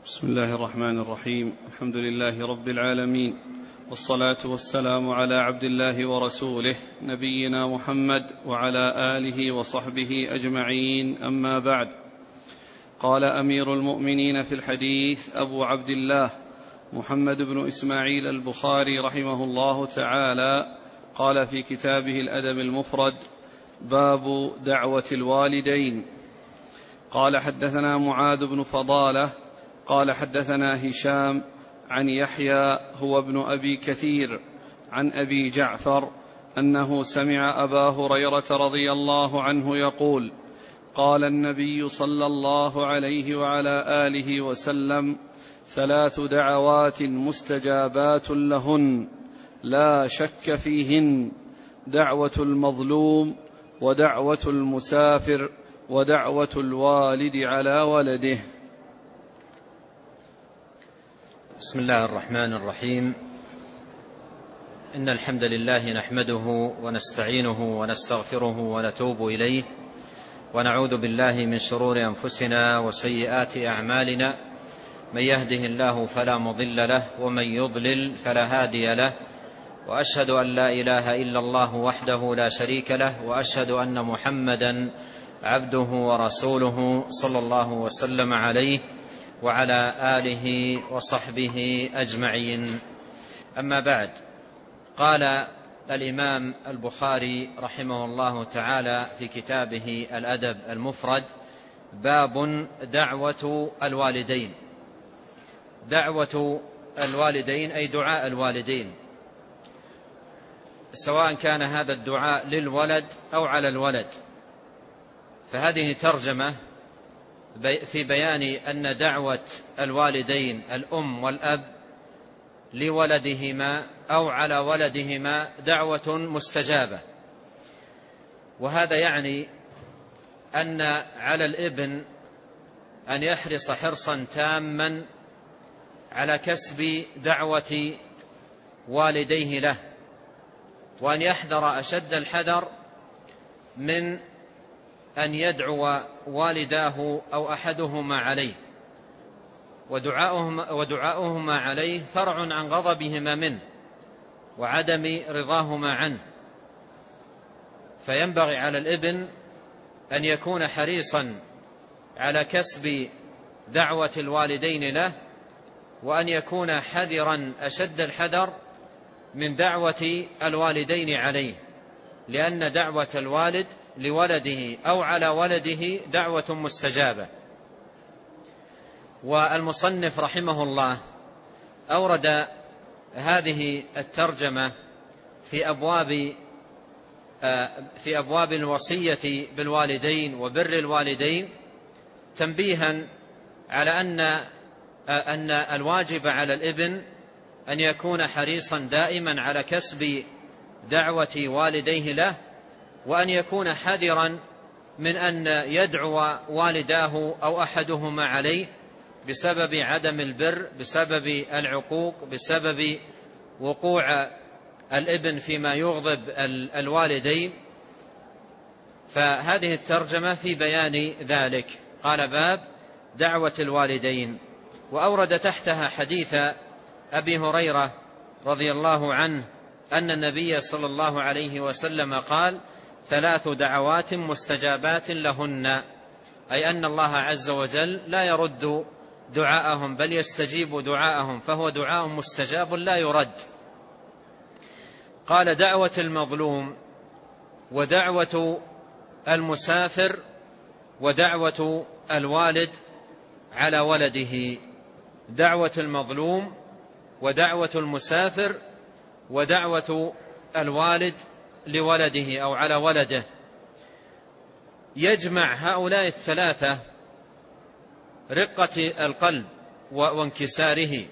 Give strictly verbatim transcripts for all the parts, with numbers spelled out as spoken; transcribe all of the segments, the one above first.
بسم الله الرحمن الرحيم. الحمد لله رب العالمين، والصلاة والسلام على عبد الله ورسوله نبينا محمد وعلى آله وصحبه أجمعين، أما بعد. قال أمير المؤمنين في الحديث أبو عبد الله محمد بن إسماعيل البخاري رحمه الله تعالى، قال في كتابه الأدب المفرد: باب دعوة الوالدين. قال: حدثنا معاذ بن فضالة قال حدثنا هشام عن يحيى هو ابن أبي كثير عن أبي جعفر أنه سمع أبا هريرة رضي الله عنه يقول: قال النبي صلى الله عليه وعلى آله وسلم: ثلاث دعوات مستجابات لهن لا شك فيهن: دعوة المظلوم، ودعوة المسافر، ودعوة الوالد على ولده. بسم الله الرحمن الرحيم. إن الحمد لله نحمده ونستعينه ونستغفره ونتوب إليه، ونعوذ بالله من شرور أنفسنا وسيئات أعمالنا. من يهده الله فلا مضل له، ومن يضلل فلا هادي له، وأشهد أن لا إله إلا الله وحده لا شريك له، وأشهد أن محمدا عبده ورسوله صلى الله وسلم عليه وعلى آله وصحبه أجمعين. أما بعد، قال الإمام البخاري رحمه الله تعالى في كتابه الأدب المفرد: باب دعوة الوالدين. دعوة الوالدين أي دعاء الوالدين، سواء كان هذا الدعاء للولد أو على الولد. فهذه ترجمة في بيان أن دعوة الوالدين الأم والأب لولدهما أو على ولدهما دعوة مستجابة. وهذا يعني أن على الابن أن يحرص حرصا تاما على كسب دعوة والديه له، وأن يحذر أشد الحذر من أن يدعو والداه أو أحدهما عليه، ودعاؤهما, ودعاؤهما عليه فرع عن غضبهما منه وعدم رضاهما عنه. فينبغي على الابن أن يكون حريصا على كسب دعوة الوالدين له، وأن يكون حذرا أشد الحذر من دعوة الوالدين عليه، لأن دعوة الوالد لولده أو على ولده دعوة مستجابة. والمصنف رحمه الله أورد هذه الترجمة في أبواب في أبواب الوصية بالوالدين وبر الوالدين، تنبيها على أن أن الواجب على الابن أن يكون حريصا دائما على كسب دعوة والديه له، وأن يكون حذرا من أن يدعو والداه أو أحدهما عليه بسبب عدم البر، بسبب العقوق، بسبب وقوع الابن فيما يغضب الوالدين. فهذه الترجمة في بيان ذلك. قال: باب دعوة الوالدين. وأورد تحتها حديث أبي هريرة رضي الله عنه أن النبي صلى الله عليه وسلم قال: ثلاث دعوات مستجابات لهن، أي أن الله عز وجل لا يرد دعاءهم بل يستجيب دعاءهم، فهو دعاء مستجاب لا يرد. قال: دعوة المظلوم، ودعوة المسافر، ودعوة الوالد على ولده. دعوة المظلوم، ودعوة المسافر، ودعوة الوالد لولده أو على ولده. يجمع هؤلاء الثلاثة رقة القلب وانكساره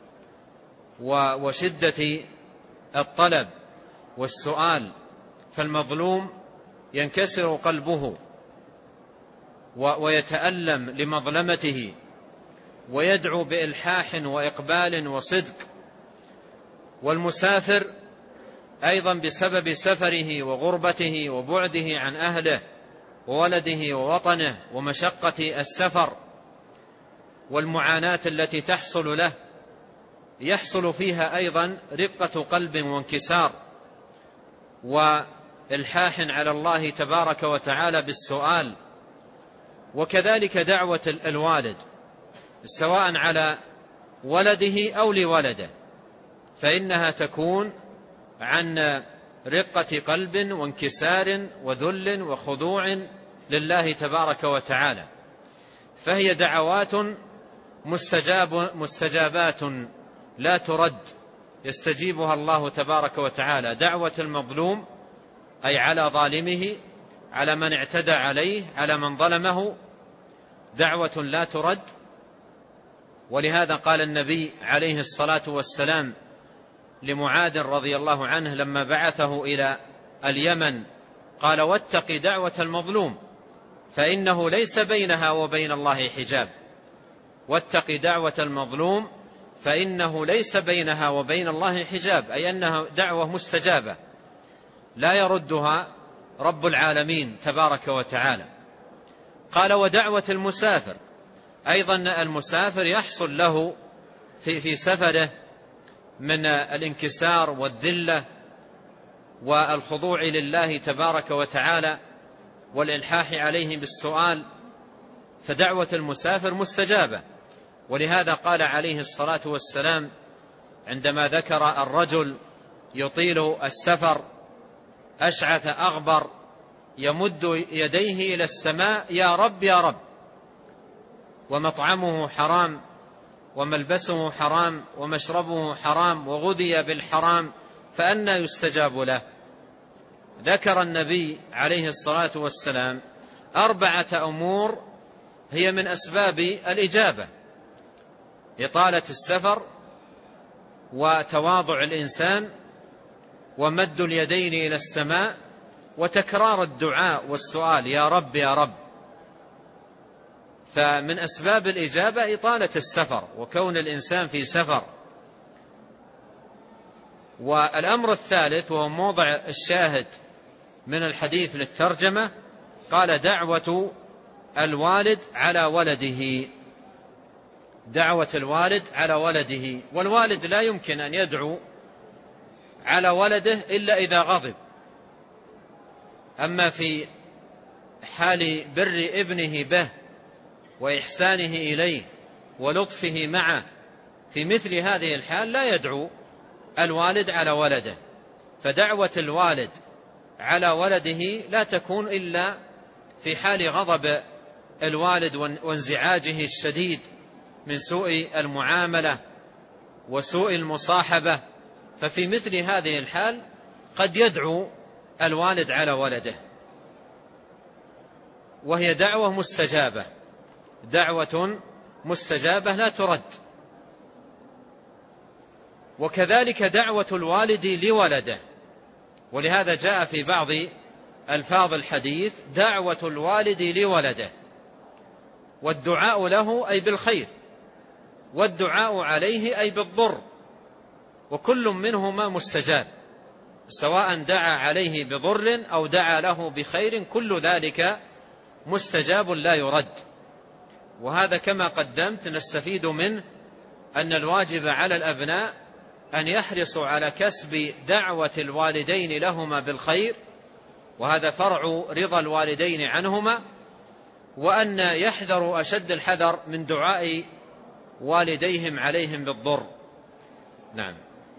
وشدة الطلب والسؤال. فالمظلوم ينكسر قلبه ويتألم لمظلمته، ويدعو بإلحاح وإقبال وصدق. والمسافر أيضا بسبب سفره وغربته وبعده عن أهله وولده ووطنه ومشقة السفر، والمعاناة التي تحصل له يحصل فيها أيضا رقة قلب وانكسار وإلحاح على الله تبارك وتعالى بالسؤال. وكذلك دعوة الوالد سواء على ولده أو لولده، فإنها تكون عن رقة قلب وانكسار وذل وخضوع لله تبارك وتعالى، فهي دعوات مستجاب مستجابات لا ترد، يستجيبها الله تبارك وتعالى. دعوة المظلوم أي على ظالمه، على من اعتدى عليه، على من ظلمه، دعوة لا ترد. ولهذا قال النبي عليه الصلاة والسلام لمعاذ رضي الله عنه لما بعثه إلى اليمن، قال: واتق دعوة المظلوم فإنه ليس بينها وبين الله حجاب. واتق دعوة المظلوم فإنه ليس بينها وبين الله حجاب، أي أنها دعوة مستجابة لا يردها رب العالمين تبارك وتعالى. قال: ودعوة المسافر، أيضا المسافر يحصل له في, في سفره من الانكسار والذلة والخضوع لله تبارك وتعالى والإلحاح عليه بالسؤال، فدعوة المسافر مستجابة. ولهذا قال عليه الصلاة والسلام عندما ذكر الرجل يطيل السفر أشعث أغبر يمد يديه إلى السماء: يا رب يا رب، ومطعمه حرام وملبسه حرام ومشربه حرام وغذي بالحرام، فأنى يستجاب له. ذكر النبي عليه الصلاة والسلام أربعة أمور هي من أسباب الإجابة: إطالة السفر، وتواضع الإنسان، ومد اليدين إلى السماء، وتكرار الدعاء والسؤال: يا رب يا رب. فمن أسباب الإجابة إطالة السفر وكون الإنسان في سفر. والأمر الثالث وهو موضع الشاهد من الحديث للترجمة، قال: دعوة الوالد على ولده. دعوة الوالد على ولده، والوالد لا يمكن أن يدعو على ولده إلا إذا غضب. أما في حال بر ابنه به وإحسانه إليه ولطفه معه، في مثل هذه الحال لا يدعو الوالد على ولده. فدعوة الوالد على ولده لا تكون إلا في حال غضب الوالد وانزعاجه الشديد من سوء المعاملة وسوء المصاحبة، ففي مثل هذه الحال قد يدعو الوالد على ولده، وهي دعوة مستجابة، دعوة مستجابة لا ترد. وكذلك دعوة الوالد لولده، ولهذا جاء في بعض ألفاظ الحديث دعوة الوالد لولده، والدعاء له أي بالخير، والدعاء عليه أي بالضر، وكل منهما مستجاب، سواء دعا عليه بضر أو دعا له بخير، كل ذلك مستجاب لا يرد. وهذا كما قدمت نستفيد منه أن الواجب على الأبناء أن يحرصوا على كسب دعوة الوالدين لهما بالخير، وهذا فرع رضا الوالدين عنهما، وأن يحذروا أشد الحذر من دعاء والديهم عليهم بالضر. نعم.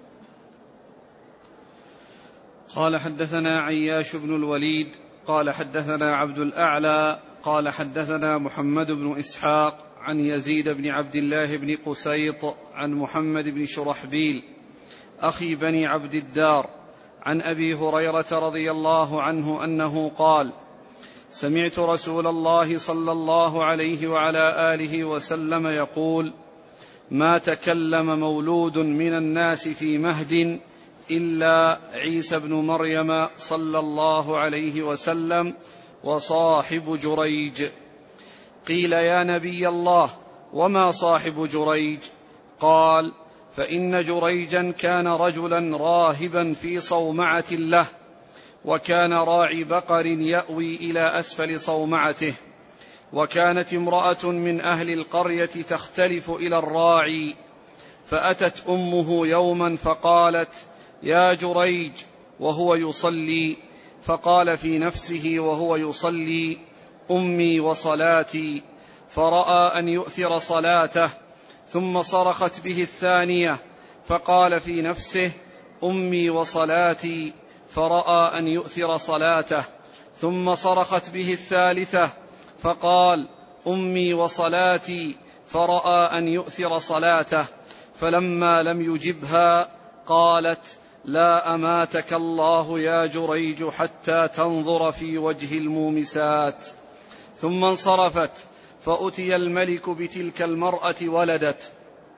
قال: حدثنا عياش بن الوليد قال حدثنا عبد الأعلى قال حدثنا محمد بن إسحاق عن يزيد بن عبد الله بن قسيط عن محمد بن شرحبيل أخي بني عبد الدار عن أبي هريرة رضي الله عنه أنه قال: سمعت رسول الله صلى الله عليه وعلى آله وسلم يقول: ما تكلم مولود من الناس في مهد إلا عيسى بن مريم صلى الله عليه وسلم وصاحب جريج. قيل: يا نبي الله، وما صاحب جريج؟ قال: فإن جريجا كان رجلا راهبا في صومعة له، وكان راعي بقر يأوي إلى أسفل صومعته، وكانت امرأة من أهل القرية تختلف إلى الراعي، فأتت أمه يوما فقالت: يا جريج، وهو يصلي، فقال في نفسه وهو يصلي: أمي وصلاتي، فرأى أن يؤثر صلاته، ثم صرخت به الثانية، فقال في نفسه: أمي وصلاتي، فرأى أن يؤثر صلاته، ثم صرخت به الثالثة، فقال: أمي وصلاتي، فرأى أن يؤثر صلاته. فلما لم يجبها قالت: لا أماتك الله يا جريج حتى تنظر في وجه المومسات. ثم انصرفت، فأتي الملك بتلك المرأة ولدت،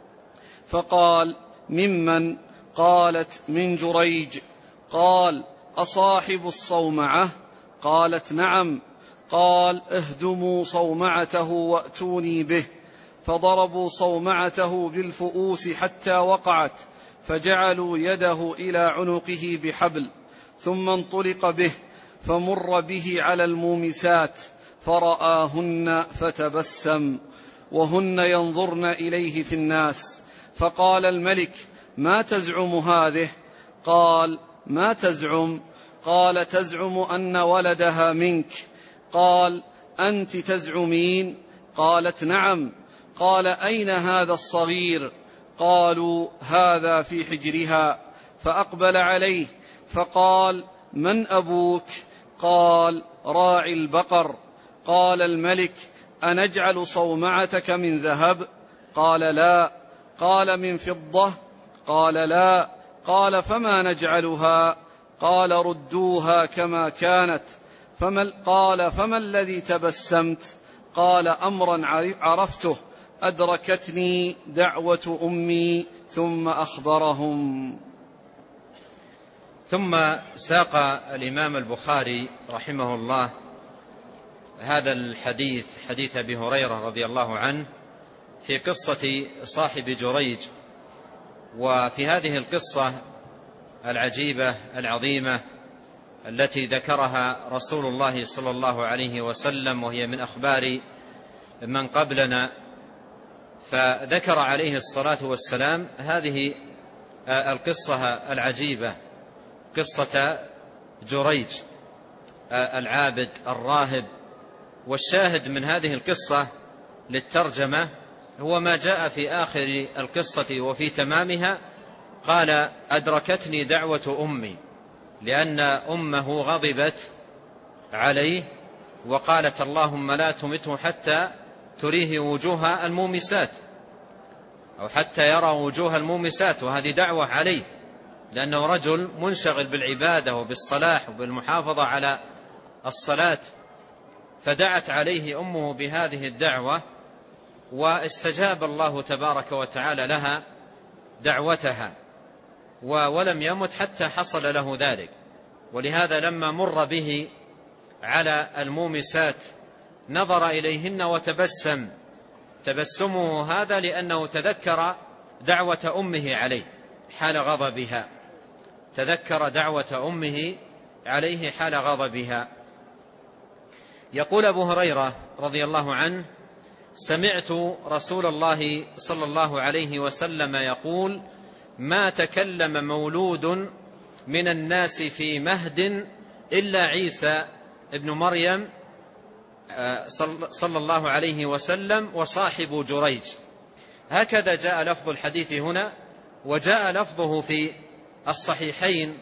فقال: ممن؟ قالت: من جريج. قال: أصاحب الصومعة؟ قالت: نعم. قال: اهدموا صومعته وأتوني به. فضربوا صومعته بالفؤوس حتى وقعت، فجعلوا يده إلى عنقه بحبل، ثم انطلق به، فمر به على المومسات، فرآهن فتبسم، وهن ينظرن إليه في الناس. فقال الملك: ما تزعم هذه؟ قال: ما تزعم؟ قال: تزعم أن ولدها منك. قال: أنت تزعمين؟ قالت: نعم. قال: أين هذا الصغير؟ قالوا: هذا في حجرها. فأقبل عليه فقال: من أبوك؟ قال: راعي البقر. قال الملك: أنجعل صومعتك من ذهب؟ قال: لا. قال: من فضة؟ قال: لا. قال: فما نجعلها؟ قال: ردوها كما كانت. فما قال: فما الذي تبسمت؟ قال: أمرا عرفته، أدركتني دعوة أمي. ثم أخبرهم. ثم ساق الإمام البخاري رحمه الله هذا الحديث، حديث أبي هريرة رضي الله عنه، في قصة صاحب جريج. وفي هذه القصة العجيبة العظيمة التي ذكرها رسول الله صلى الله عليه وسلم، وهي من أخبار من قبلنا، فذكر عليه الصلاة والسلام هذه القصة العجيبة، قصة جريج العابد الراهب. والشاهد من هذه القصة للترجمة هو ما جاء في آخر القصة وفي تمامها: قال: أدركتني دعوة أمي، لأن أمه غضبت عليه وقالت: اللهم لا تمته حتى تريه وجوه المومسات، أو حتى يرى وجوه المومسات. وهذه دعوة عليه، لأنه رجل منشغل بالعبادة وبالصلاح وبالمحافظة على الصلاة، فدعت عليه أمه بهذه الدعوة، واستجاب الله تبارك وتعالى لها دعوتها، ولم يمت حتى حصل له ذلك. ولهذا لما مر به على المومسات نظر إليهن وتبسم، تبسمه هذا لأنه تذكر دعوة أمه عليه حال غضبها، تذكر دعوة أمه عليه حال غضبها. يقول أبو هريرة رضي الله عنه: سمعت رسول الله صلى الله عليه وسلم يقول: ما تكلم مولود من الناس في مهد إلا عيسى ابن مريم صلى الله عليه وسلم وصاحب جريج. هكذا جاء لفظ الحديث هنا، وجاء لفظه في الصحيحين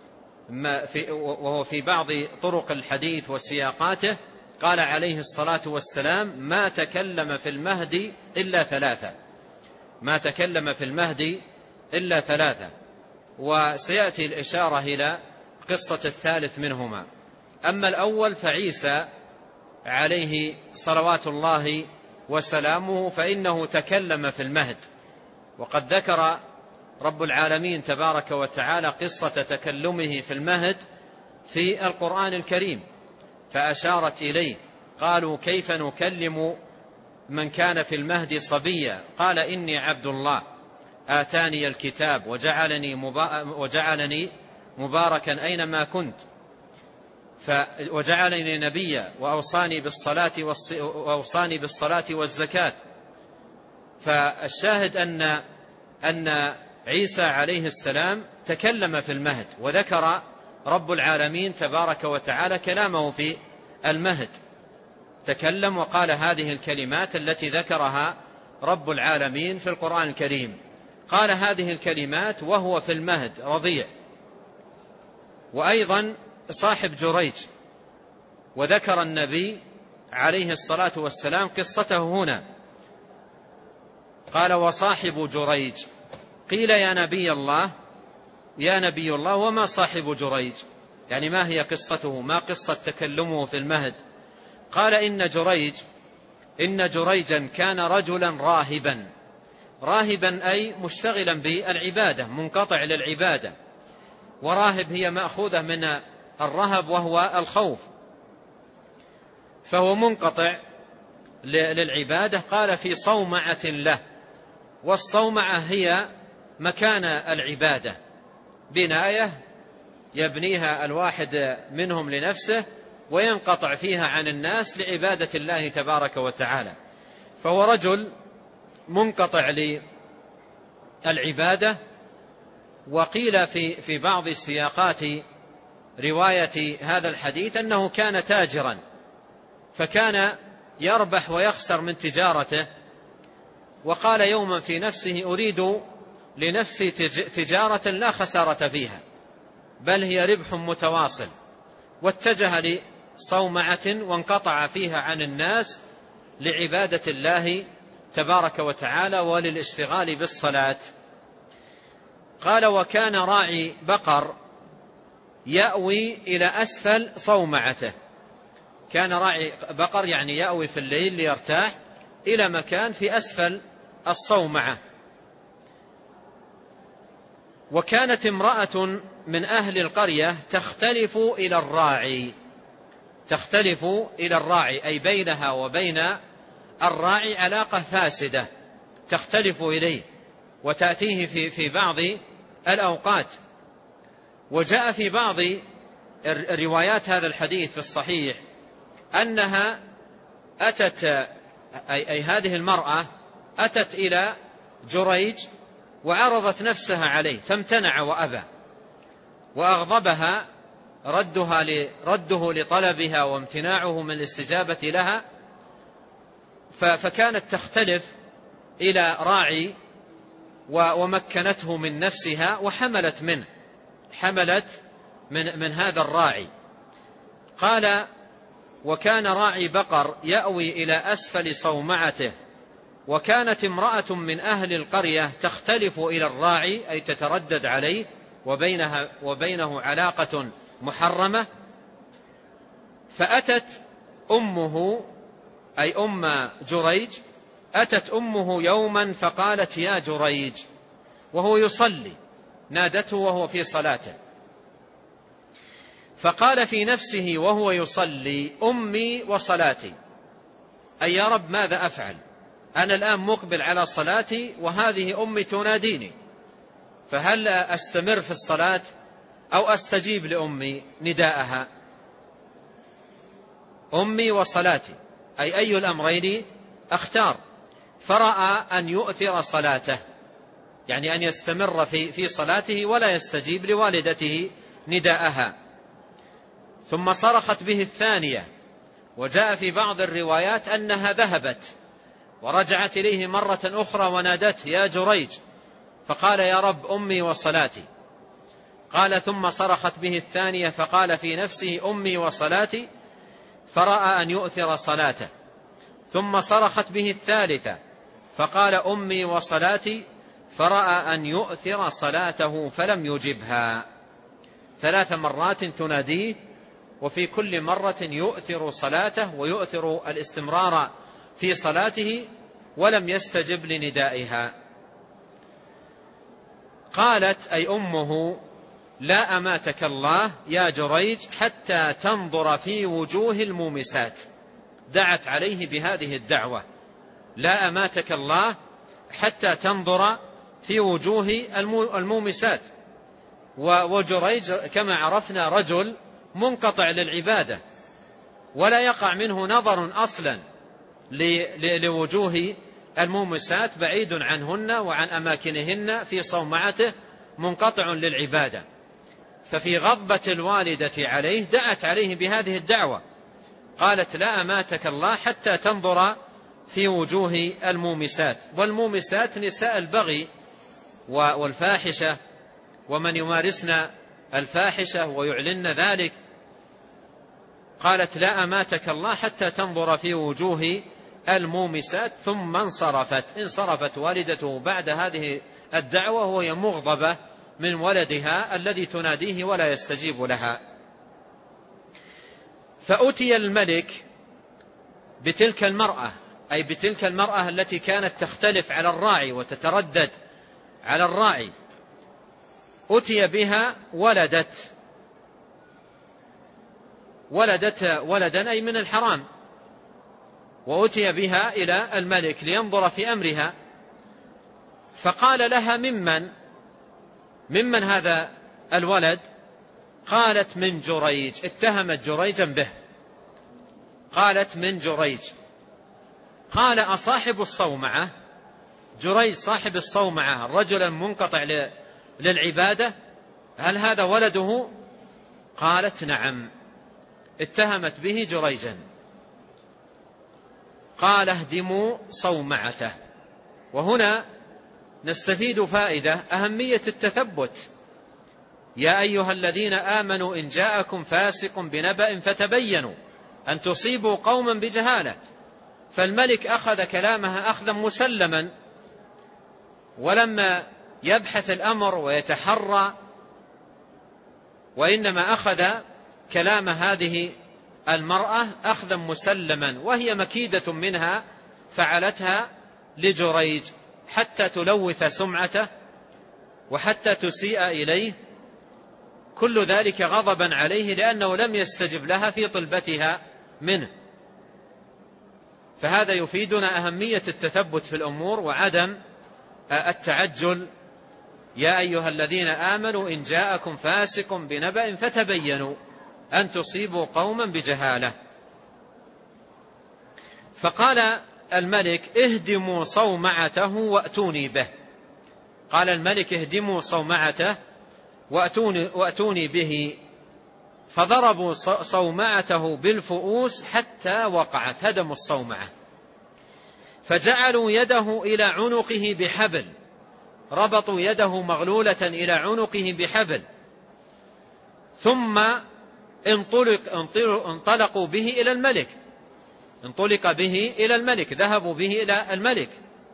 وهو في بعض طرق الحديث وسياقاته. قال عليه الصلاة والسلام: ما تكلم في المهد إلا ثلاثة، ما تكلم في المهد إلا ثلاثة. وسيأتي الإشارة إلى قصة الثالث منهما. أما الأول فعيسى عليه صلوات الله وسلامه، فإنه تكلم في المهد، وقد ذكر رب العالمين تبارك وتعالى قصة تكلمه في المهد في القرآن الكريم، فأشارت إليه. قالوا: كيف نكلم من كان في المهد صبيا؟ قال: إني عبد الله آتاني الكتاب وجعلني, وجعلني مباركا أينما كنت وجعلني نبيا وأوصاني بالصلاة, وأوصاني بالصلاة والزكاة. فالشاهد أن, أن عيسى عليه السلام تكلم في المهد، وذكر رب العالمين تبارك وتعالى كلامه في المهد، تكلم وقال هذه الكلمات التي ذكرها رب العالمين في القرآن الكريم. قال هذه الكلمات وهو في المهد رضيع. وأيضا صاحب جريج، وذكر النبي عليه الصلاة والسلام قصته هنا، قال وصاحب جريج. قيل يا نبي الله يا نبي الله وما صاحب جريج؟ يعني ما هي قصته، ما قصة تكلمه في المهد؟ قال إن جريج إن جريجا كان رجلا راهبا. راهبا أي مشتغلا بالعبادة، منقطع للعبادة، وراهب هي مأخوذة من الرهب وهو الخوف، فهو منقطع للعبادة. قال في صومعة له، والصومعة هي مكان العبادة، بناية يبنيها الواحد منهم لنفسه وينقطع فيها عن الناس لعبادة الله تبارك وتعالى. فهو رجل منقطع للعبادة. وقيل في في بعض سياقات رواية هذا الحديث أنه كان تاجرا، فكان يربح ويخسر من تجارته. وقال يوما في نفسه أريد لنفسي تجارة لا خسارة فيها بل هي ربح متواصل، واتجه لصومعة وانقطع فيها عن الناس لعبادة الله تبارك وتعالى وللاشتغال بالصلاة. قال وكان راعي بقر يأوي إلى أسفل صومعته. كان راعي بقر يعني يأوي في الليل ليرتاح إلى مكان في أسفل الصومعة. وكانت امرأة من أهل القرية تختلف إلى الراعي تختلف إلى الراعي أي بينها وبين الراعي علاقة فاسدة، تختلف إليه وتأتيه في في بعض الأوقات. وجاء في بعض الروايات هذا الحديث في الصحيح أنها أتت أي, أي هذه المرأة أتت إلى جريج وعرضت نفسها عليه فامتنع وأبى، وأغضبها ردها رده لطلبها وامتناعه من الاستجابة لها. فكانت تختلف إلى راعي ومكنته من نفسها وحملت منه حملت من, من هذا الراعي. قال وكان راعي بقر يأوي إلى أسفل صومعته، وكانت امرأة من أهل القرية تختلف إلى الراعي أي تتردد عليه وبينها وبينه علاقة محرمة. فأتت أمه أي أم جريج أتت أمه يوما فقالت يا جريج وهو يصلي، نادته وهو في صلاته، فقال في نفسه وهو يصلي أمي وصلاتي، أي يا رب ماذا أفعل؟ أنا الآن مقبل على صلاتي وهذه أمي تناديني، فهل أستمر في الصلاة أو أستجيب لأمي نداءها؟ أمي وصلاتي أي أي الأمرين أختار؟ فرأى أن يؤثر صلاته، يعني أن يستمر في في صلاته ولا يستجيب لوالدته نداءها. ثم صرخت به الثانية، وجاء في بعض الروايات أنها ذهبت ورجعت إليه مرة أخرى ونادته يا جريج، فقال يا رب أمي وصلاتي. قال ثم صرخت به الثانية فقال في نفسه أمي وصلاتي، فرأى أن يؤثر صلاته. ثم صرخت به الثالثة فقال أمي وصلاتي، فرأى أن يؤثر صلاته فلم يجبها. ثلاث مرات تناديه وفي كل مرة يؤثر صلاته ويؤثر الاستمرار في صلاته ولم يستجب لندائها. قالت أي أمه لا أماتك الله يا جريج حتى تنظر في وجوه المومسات. دعت عليه بهذه الدعوة لا أماتك الله حتى تنظر في وجوه المومسات. وجريج كما عرفنا رجل منقطع للعبادة ولا يقع منه نظر أصلا لوجوه المومسات، بعيد عنهن وعن أماكنهن في صومعته، منقطع للعبادة. ففي غضبة الوالدة عليه دعت عليه بهذه الدعوة، قالت: لا أماتك الله حتى تنظر في وجوه المومسات. والمومسات نساء البغي والفاحشة ومن يمارسن الفاحشة ويعلن ذلك. قالت: لا أماتك الله حتى تنظر في وجوه المومسات. ثم انصرفت انصرفت والدته بعد هذه الدعوة وهي مغضبة من ولدها الذي تناديه ولا يستجيب لها. فأتي الملك بتلك المرأة، أي بتلك المرأة التي كانت تختلف على الراعي وتتردد على الراعي، أتي بها ولدت ولدت ولدا أي من الحرام، وأتي بها إلى الملك لينظر في أمرها. فقال لها: ممن ممن هذا الولد؟ قالت: من جريج. اتهمت جريجا به، قالت: من جريج. قال: أصاحب الصومعة؟ جريج صاحب الصومعة الرجل المنقطع للعبادة، هل هذا ولده؟ قالت: نعم. اتهمت به جريجا. قال: اهدموا صومعته. وهنا نستفيد فائدة أهمية التثبت. يا أيها الذين آمنوا إن جاءكم فاسق بنبأ فتبينوا أن تصيبوا قوما بجهالة. فالملك أخذ كلامها أخذا مسلما، ولما يبحث الأمر ويتحرى، وإنما أخذ كلام هذه المرأة أخذا مسلما، وهي مكيدة منها فعلتها لجريج حتى تلوث سمعته وحتى تسيء إليه، كل ذلك غضبا عليه لأنه لم يستجب لها في طلبتها منه. فهذا يفيدنا أهمية التثبت في الأمور وعدم التعجل. يا أيها الذين آمنوا إن جاءكم فاسق بنبأ فتبينوا أن تصيبوا قوما بجهالة. فقال الملك: اهدموا صومعته وأتوني به. قال الملك: اهدموا صومعته وأتوني, وأتوني به. فضربوا صومعته بالفؤوس حتى وقعت، هدموا الصومعة. فجعلوا يده إلى عنقه بحبل، ربطوا يده مغلولة إلى عنقه بحبل، ثم انطلق انطلقوا به إلى الملك انطلق به إلى الملك ذهبوا به إلى الملك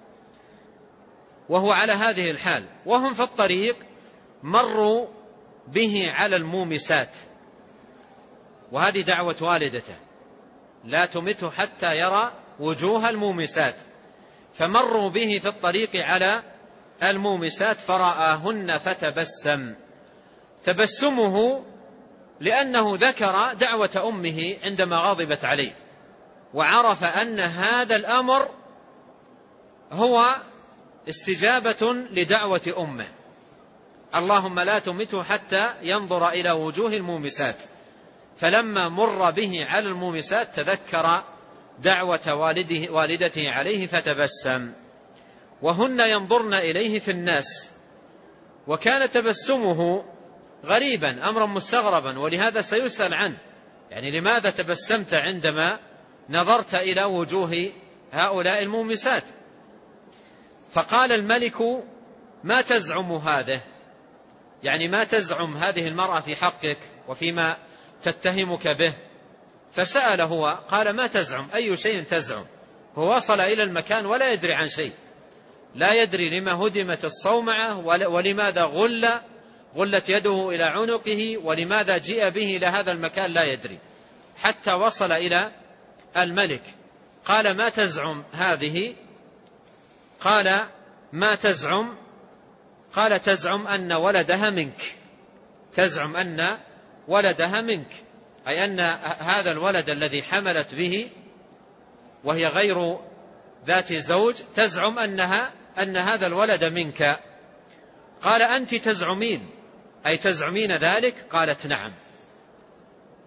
وهو على هذه الحال. وهم في الطريق مروا به على المومسات، وهذه دعوة والدته: لا تمته حتى يرى وجوه المومسات. فمروا به في الطريق على المومسات فرآهن فتبسم. تبسمه لأنه ذكر دعوة أمه عندما غضبت عليه، وعرف أن هذا الأمر هو استجابة لدعوة أمه: اللهم لا تمته حتى ينظر إلى وجوه المومسات. فلما مر به على المومسات تذكر دعوة والده والدته عليه فتبسم، وهن ينظرن إليه في الناس. وكان تبسمه غريبا، أمرا مستغربا، ولهذا سيسأل عنه، يعني لماذا تبسمت عندما نظرت إلى وجوه هؤلاء المومسات؟ فقال الملك: ما تزعم هذا؟ يعني ما تزعم هذه المرأة في حقك وفيما تتهمك به؟ فسأل هو، قال: ما تزعم؟ أي شيء تزعم؟ هو وصل إلى المكان ولا يدري عن شيء، لا يدري لما هدمت الصومعة ولماذا غل غلت يده إلى عنقه ولماذا جيء به إلى هذا المكان، لا يدري، حتى وصل إلى الملك. قال: ما تزعم هذه؟ قال: ما تزعم؟ قال: تزعم أن ولدها منك، تزعم أن ولدها منك، أي أن هذا الولد الذي حملت به وهي غير ذات زوج، تزعم أنها أن هذا الولد منك. قال: أنت تزعمين، أي تزعمين ذلك؟ قالت: نعم.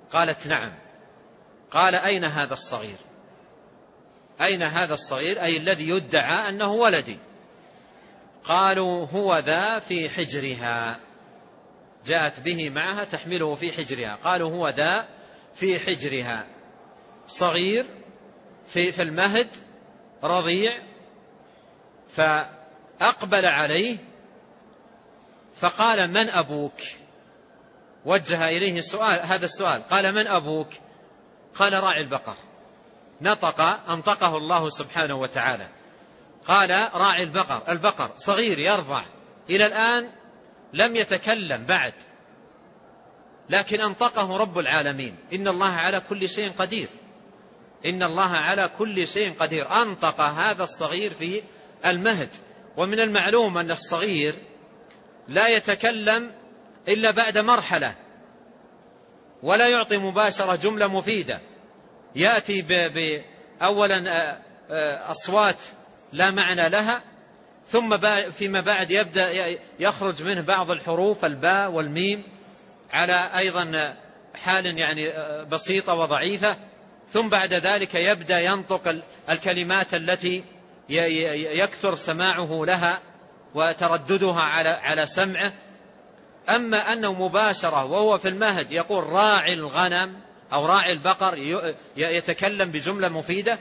قالت نعم. قال أين هذا الصغير؟ أين هذا الصغير أي الذي يدعى أنه ولدي؟ قالوا هو ذا في حجرها، جاءت به معها تحمله في حجرها. قالوا هو ذا في حجرها، صغير في, في المهد رضيع. فأقبل عليه فقال من أبوك؟ وجه إليه السؤال هذا السؤال، قال من أبوك؟ قال راعي البقر. نطق أنطقه الله سبحانه وتعالى، قال راعي البقر. البقر صغير يرضع إلى الآن لم يتكلم بعد، لكن أنطقه رب العالمين. إن الله على كل شيء قدير، إن الله على كل شيء قدير. أنطق هذا الصغير في المهد. ومن المعلوم أن الصغير لا يتكلم إلا بعد مرحلة، ولا يعطي مباشرة جملة مفيدة، يأتي بأولا أصوات لا معنى لها، ثم فيما بعد يبدأ يخرج منه بعض الحروف الباء والميم على أيضا حال يعني بسيطة وضعيفة، ثم بعد ذلك يبدأ ينطق الكلمات التي يكثر سماعه لها وترددها على على سمعه. أما أنه مباشرة وهو في المهد يقول راعي الغنم أو راعي البقر يتكلم بجملة مفيدة،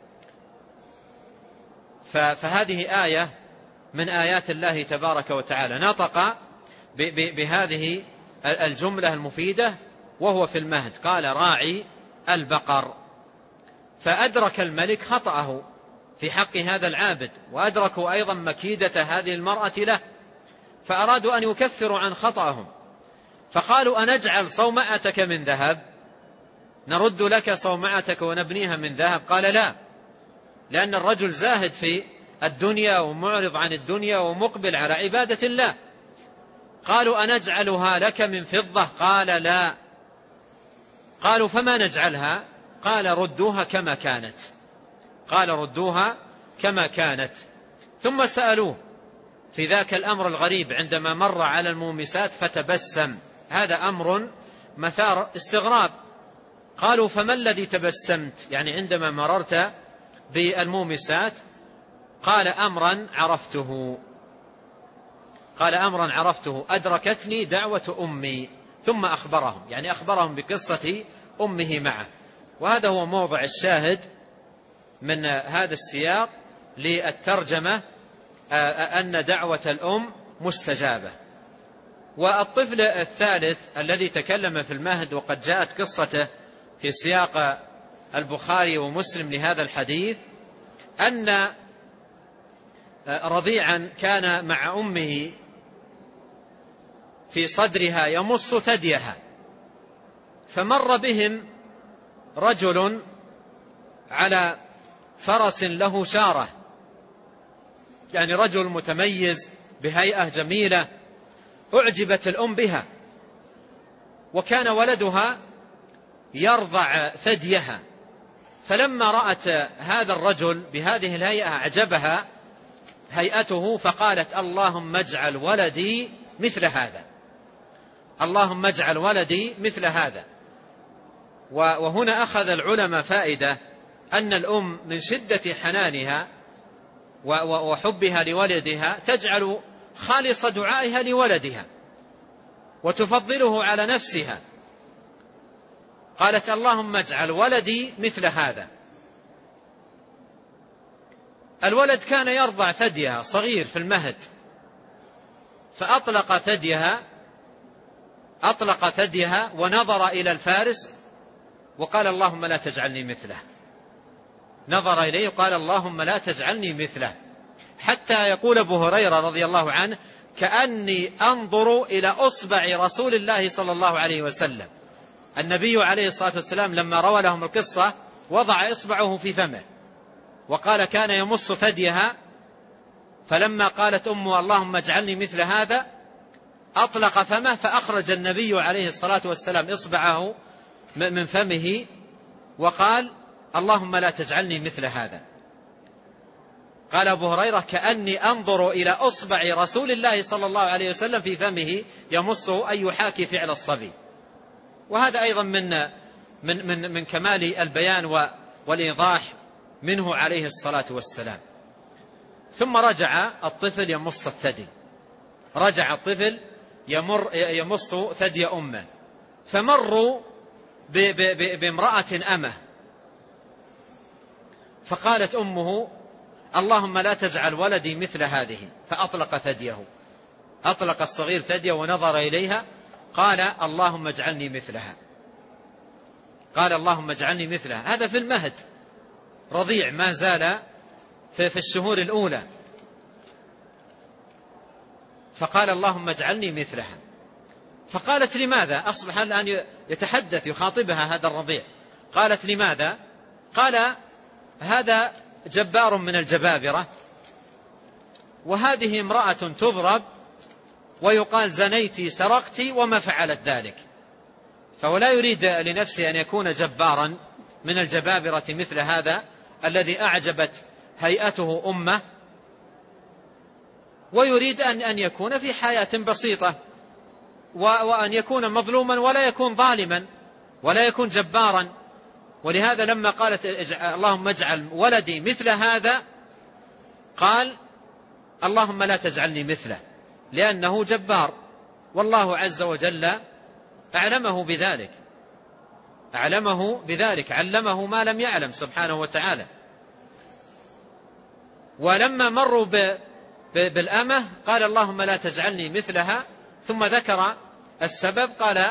فهذه آية من آيات الله تبارك وتعالى. نطق بهذه الجملة المفيدة وهو في المهد، قال راعي البقر. فأدرك الملك خطأه في حق هذا العابد، وأدركوا أيضا مكيدة هذه المرأة له، فأرادوا أن يكفروا عن خطأهم. فقالوا أنجعل صومعتك من ذهب؟ نرد لك صومعتك ونبنيها من ذهب؟ قال لا، لأن الرجل زاهد في الدنيا ومعرض عن الدنيا ومقبل على عبادة الله. قالوا أنجعلها لك من فضة؟ قال لا. قالوا فما نجعلها؟ قال ردوها كما كانت. قال ردوها كما كانت. ثم سألوه في ذاك الأمر الغريب عندما مر على المومسات فتبسم، هذا أمر مثار استغراب. قالوا فما الذي تبسمت يعني عندما مررت بالمومسات؟ قال أمرا عرفته، قال أمرا عرفته أدركتني دعوة أمي. ثم أخبرهم، يعني أخبرهم بقصة أمه معه. وهذا هو موضع الشاهد من هذا السياق للترجمة، أن دعوة الأم مستجابة. والطفل الثالث الذي تكلم في المهد وقد جاءت قصته في سياق البخاري ومسلم لهذا الحديث، أن رضيعا كان مع أمه في صدرها يمص ثديها، فمر بهم رجل على فرس له شارة، يعني رجل متميز بهيئة جميلة، أعجبت الأم بها، وكان ولدها يرضع ثديها. فلما رأت هذا الرجل بهذه الهيئة أعجبها هيئته، فقالت اللهم اجعل ولدي مثل هذا، اللهم اجعل ولدي مثل هذا. وهنا أخذ العلماء فائدة أن الأم من شدة حنانها وحبها لولدها تجعل خالص دعائها لولدها وتفضله على نفسها. قالت اللهم اجعل ولدي مثل هذا. الولد كان يرضع ثديها صغير في المهد، فأطلق ثديها أطلق ثديها ونظر إلى الفارس وقال اللهم لا تجعلني مثله. نظر إليه وقال اللهم لا تجعلني مثله، حتى يقول أبو هريرة رضي الله عنه كأني أنظر إلى أصبع رسول الله صلى الله عليه وسلم. النبي عليه الصلاة والسلام لما روى لهم القصة وضع إصبعه في فمه وقال كان يمص ثديها، فلما قالت أمه اللهم اجعلني مثل هذا أطلق فمه، فأخرج النبي عليه الصلاة والسلام إصبعه من فمه وقال اللهم لا تجعلني مثل هذا. قال أبو هريرة كأني أنظر إلى أصبع رسول الله صلى الله عليه وسلم في فمه يمصه أي يحاكي فعل الصبي. وهذا أيضا من من, من, من كمال البيان والإيضاح منه عليه الصلاة والسلام. ثم رجع الطفل يمص الثدي، رجع الطفل يمر يمص ثدي أمه، فمروا بامرأة أمه، فقالت أمه: اللهم لا تجعل ولدي مثل هذه، فأطلق ثديه، أطلق الصغير ثديه ونظر إليها، قال: اللهم اجعلني مثلها، قال: اللهم اجعلني مثلها. هذا في المهد، رضيع ما زال في الشهور الأولى، فقال: اللهم اجعلني مثلها. فقالت: لماذا؟ أصبح الآن يتحدث يخاطبها هذا الرضيع. قالت: لماذا؟ قال: هذا جبار من الجبابرة، وهذه امرأة تضرب ويقال زنيت سرقت وما فعلت ذلك. فهو لا يريد لنفسه أن يكون جبارا من الجبابرة مثل هذا الذي أعجبت هيئته أمه، ويريد أن أن يكون في حياة بسيطة، وأن يكون مظلوما ولا يكون ظالما ولا يكون جبارا. ولهذا لما قالت: اللهم اجعل ولدي مثل هذا، قال: اللهم لا تجعلني مثله، لأنه جبار، والله عز وجل أعلمه بذلك، أعلمه بذلك، علمه ما لم يعلم سبحانه وتعالى. ولما مروا بالأمة قال: اللهم لا تجعلني مثلها، ثم ذكر السبب، قال: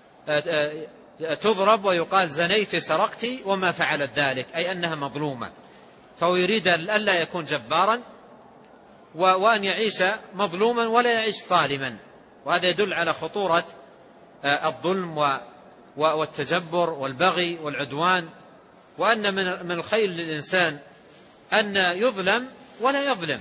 تضرب ويقال زنيت سرقت وما فعلت ذلك، أي أنها مظلومة. فهو يريد ألا يكون جبارا وأن يعيش مظلوما ولا يعيش ظالما، وهذا يدل على خطورة الظلم والتجبر والبغي والعدوان، وأن من الخير للإنسان أن يظلم ولا يظلم،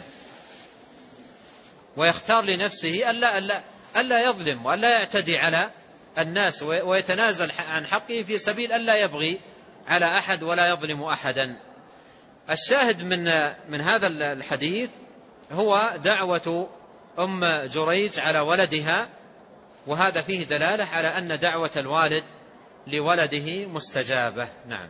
ويختار لنفسه ألا, ألا, ألا يظلم وألا يعتدي على الناس، ويتنازل عن حقه في سبيل ألا يبغي على أحد ولا يظلم أحدا. الشاهد من, من هذا الحديث هو دعوة أم جريج على ولدها، وهذا فيه دلالة على أن دعوة الوالد لولده مستجابة. نعم.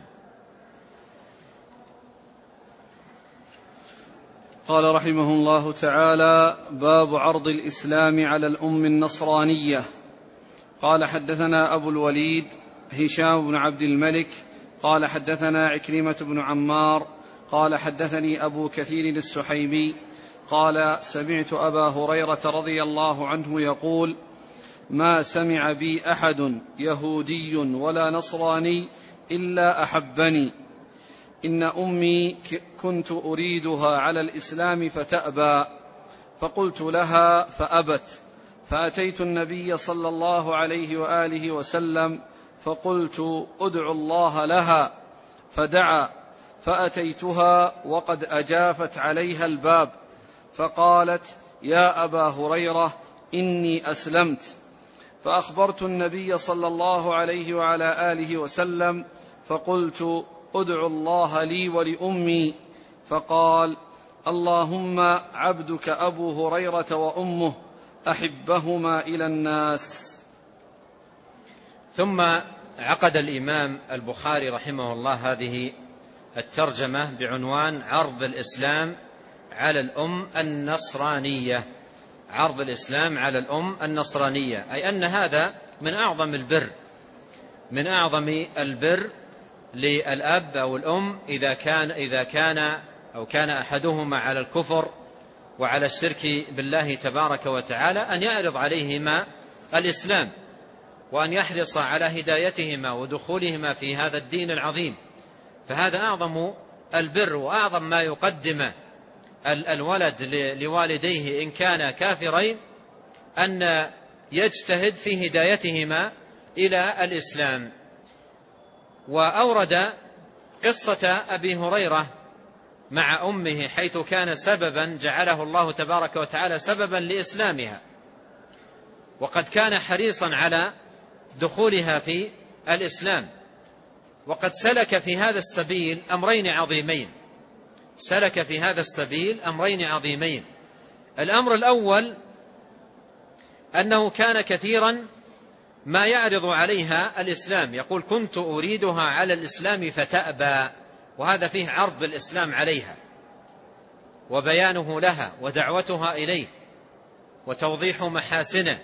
قال رحمه الله تعالى: باب عرض الإسلام على الأم النصرانية. قال: حدثنا أبو الوليد هشام بن عبد الملك قال: حدثنا عكرمة بن عمار قال: حدثني أبو كثير السحيمي قال: سمعت أبا هريرة رضي الله عنه يقول: ما سمع بي أحد يهودي ولا نصراني إلا أحبني. إن أمي كنت أريدها على الإسلام فتأبى، فقلت لها فأبت، فأتيت النبي صلى الله عليه وآله وسلم فقلت: ادعوا الله لها، فدعا، فأتيتها وقد أجافت عليها الباب، فقالت: يا أبا هريرة إني أسلمت. فأخبرت النبي صلى الله عليه وعلى آله وسلم فقلت: ادعوا الله لي ولأمي. فقال: اللهم عبدك أبو هريرة وأمه أحبهما إلى الناس. ثم عقد الإمام البخاري رحمه الله هذه الترجمة بعنوان: عرض الإسلام على الأم النصرانية. عرض الإسلام على الأم النصرانية، أي أن هذا من أعظم البر، من أعظم البر للأب أو الأم إذا كان إذا كان أو كان أحدهما على الكفر وعلى الشرك بالله تبارك وتعالى، أن يعرض عليهما الإسلام، وأن يحرص على هدايتهما ودخولهما في هذا الدين العظيم. فهذا أعظم البر وأعظم ما يقدم الولد لوالديه إن كان كافرين، أن يجتهد في هدايتهما إلى الإسلام. وأورد قصة أبي هريرة مع أمه، حيث كان سببا جعله الله تبارك وتعالى سببا لإسلامها، وقد كان حريصا على دخولها في الإسلام، وقد سلك في هذا السبيل أمرين عظيمين سلك في هذا السبيل أمرين عظيمين. الأمر الأول أنه كان كثيرا ما يعرض عليها الإسلام، يقول كنت أريدها على الإسلام فتأبى، وهذا فيه عرض الإسلام عليها وبيانه لها ودعوتها إليه وتوضيح محاسنه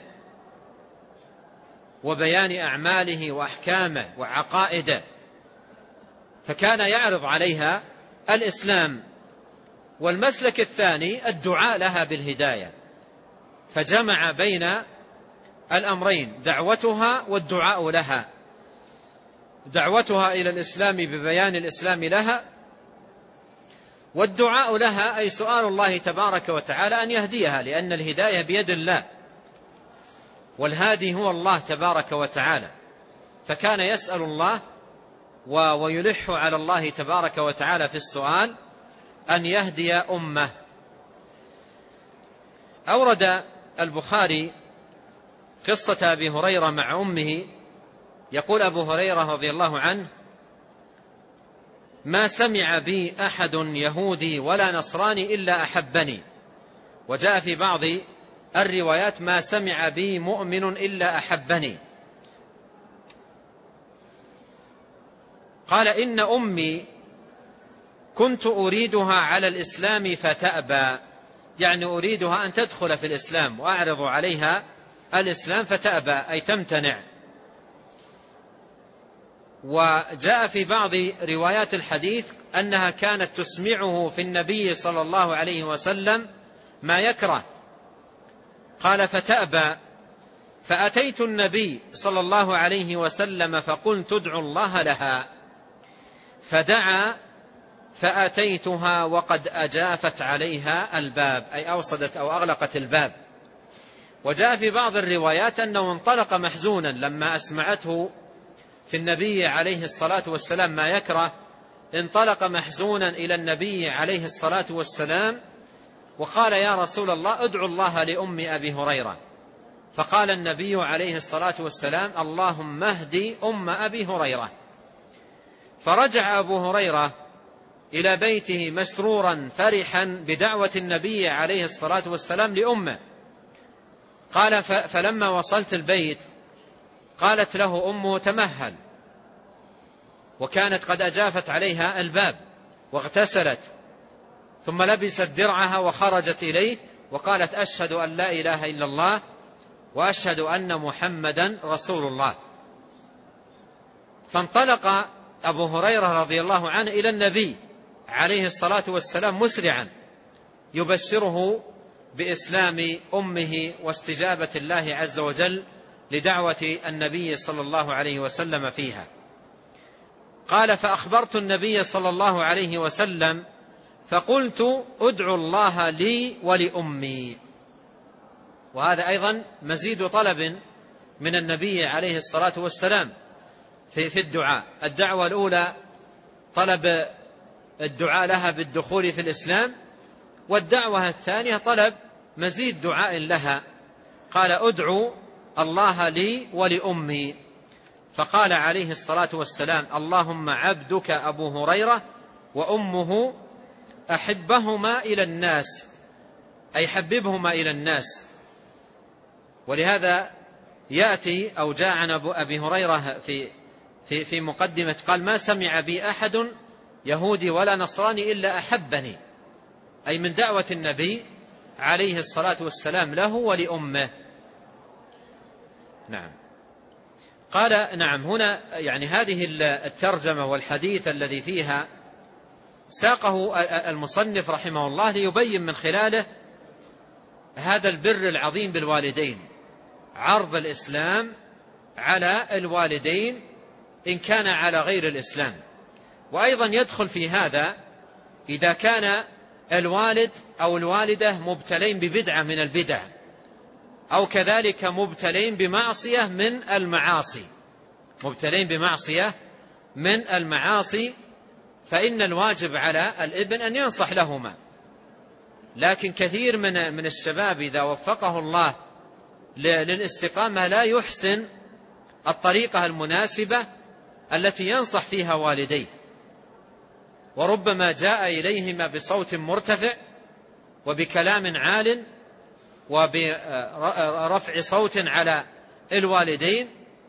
وبيان أعماله وأحكامه وعقائده، فكان يعرض عليها الإسلام. والمسلك الثاني الدعاء لها بالهداية، فجمع بين الأمرين، دعوتها والدعاء لها، دعوتها إلى الإسلام ببيان الإسلام لها، والدعاء لها أي سؤال الله تبارك وتعالى أن يهديها، لأن الهداية بيد الله والهادي هو الله تبارك وتعالى، فكان يسأل الله ويلح على الله تبارك وتعالى في السؤال أن يهدي أمه. أورد البخاري قصة أبي هريرة مع أمه، يقول أبو هريرة رضي الله عنه: ما سمع بي أحد يهودي ولا نصراني إلا أحبني. وجاء في بعض الروايات: ما سمع بي مؤمن إلا أحبني. قال: إن أمي كنت أريدها على الإسلام فتأبى، يعني أريدها أن تدخل في الإسلام وأعرض عليها الإسلام فتأبى أي تمتنع. وجاء في بعض روايات الحديث أنها كانت تسمعه في النبي صلى الله عليه وسلم ما يكره. قال: فتأبى، فأتيت النبي صلى الله عليه وسلم فقلت ادعو الله لها، فدعا فأتيتها وقد أجافت عليها الباب، أي أوصدت أو أغلقت الباب. وجاء في بعض الروايات أنه انطلق محزونا لما أسمعته في النبي عليه الصلاة والسلام ما يكره، انطلق محزونا إلى النبي عليه الصلاة والسلام وقال: يا رسول الله ادعو الله لأم أبي هريرة. فقال النبي عليه الصلاة والسلام: اللهم اهدي أم أبي هريرة. فرجع أبو هريرة إلى بيته مسرورا فرحا بدعوة النبي عليه الصلاة والسلام لأمه. قال: فلما وصلت البيت قالت له أمه: تمهل. وكانت قد أجافت عليها الباب واغتسلت، ثم لبست درعها وخرجت إليه وقالت: أشهد أن لا إله إلا الله وأشهد أن محمدا رسول الله. فانطلق أبو هريرة رضي الله عنه إلى النبي عليه الصلاة والسلام مسرعا يبشره بإسلام أمه واستجابة الله عز وجل لدعوة النبي صلى الله عليه وسلم فيها. قال: فأخبرت النبي صلى الله عليه وسلم فقلت ادعو الله لي ولأمي. وهذا أيضا مزيد طلب من النبي عليه الصلاة والسلام في, في الدعاء. الدعوة الأولى طلب الدعاء لها بالدخول في الإسلام، والدعوة الثانية طلب مزيد دعاء لها. قال: ادعو الله لي ولأمي. فقال عليه الصلاة والسلام: اللهم عبدك أبو هريرة وأمه أحبهما إلى الناس، أي حببهما إلى الناس. ولهذا يأتي أو جاء عن أبي هريرة في, في, في مقدمة قال: ما سمع بي أحد يهودي ولا نصراني إلا أحبني، أي من دعوة النبي عليه الصلاة والسلام له ولأمه. نعم. قال: نعم. هنا يعني هذه الترجمة والحديث الذي فيها ساقه المصنف رحمه الله ليبين من خلاله هذا البر العظيم بالوالدين، عرض الإسلام على الوالدين إن كان على غير الإسلام. وأيضا يدخل في هذا إذا كان الوالد أو الوالدة مبتلين ببدعة من البدع، أو كذلك مبتلين بمعصية من المعاصي، مبتلين بمعصية من المعاصي، فإن الواجب على الابن أن ينصح لهما. لكن كثير من من الشباب إذا وفقه الله للاستقامة لا يحسن الطريقة المناسبة التي ينصح فيها والديه، وربما جاء إليهما بصوت مرتفع وبكلام عال وبرفع صوت على الوالدين،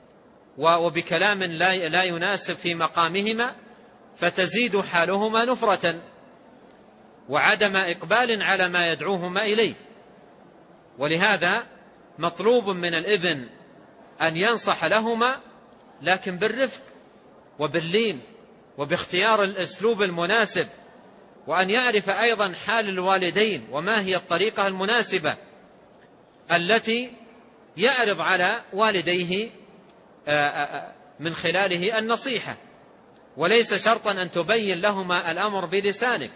وبكلام لا يناسب في مقامهما، فتزيد حالهما نفرة وعدم إقبال على ما يدعوهما إليه. ولهذا مطلوب من الابن أن ينصح لهما، لكن بالرفق وباللين وباختيار الأسلوب المناسب، وأن يعرف أيضا حال الوالدين وما هي الطريقة المناسبة التي يعرض على والديه من خلاله النصيحة، وليس شرطا أن تبين لهما الأمر بلسانك.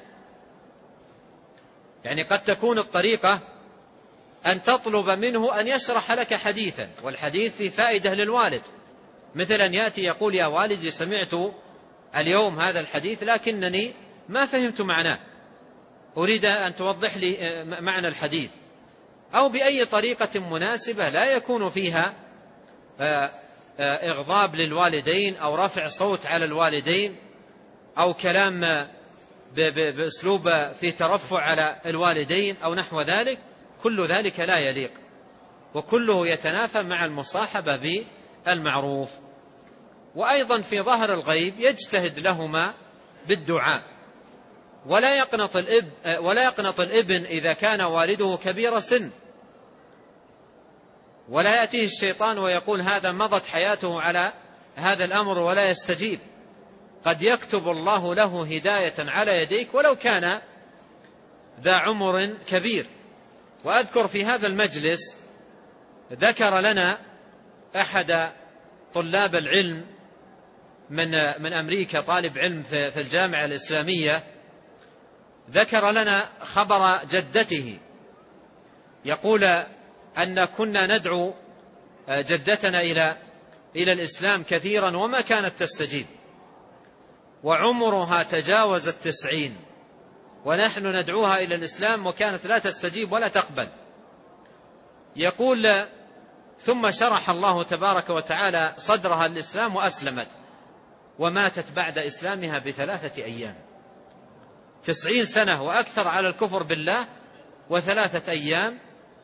يعني قد تكون الطريقة أن تطلب منه أن يشرح لك حديثا، والحديث في فائدة للوالد، مثل أن يأتي يقول: يا والدي سمعت اليوم هذا الحديث لكنني ما فهمت معناه، أريد أن توضح لي معنى الحديث. أو بأي طريقة مناسبة لا يكون فيها إغضاب للوالدين أو رفع صوت على الوالدين أو كلام بأسلوب في ترفع على الوالدين أو نحو ذلك. كل ذلك لا يليق، وكله يتنافى مع المصاحبة بالمعروف. وأيضا في ظهر الغيب يجتهد لهما بالدعاء، ولا يقنط الاب ولا يقنط الابن إذا كان والده كبير سن، ولا يأتيه الشيطان ويقول هذا مضت حياته على هذا الأمر ولا يستجيب. قد يكتب الله له هداية على يديك ولو كان ذا عمر كبير. وأذكر في هذا المجلس ذكر لنا أحد طلاب العلم من من أمريكا، طالب علم في الجامعة الإسلامية، ذكر لنا خبر جدته، يقول أن كنا ندعو جدتنا إلى إلى الإسلام كثيرا وما كانت تستجيب، وعمرها تجاوز التسعين ونحن ندعوها إلى الإسلام وكانت لا تستجيب ولا تقبل. يقول: ثم شرح الله تبارك وتعالى صدرها للإسلام وأسلمت، وماتت بعد إسلامها بثلاثة أيام. تسعين سنة وأكثر على الكفر بالله، وثلاثة أيام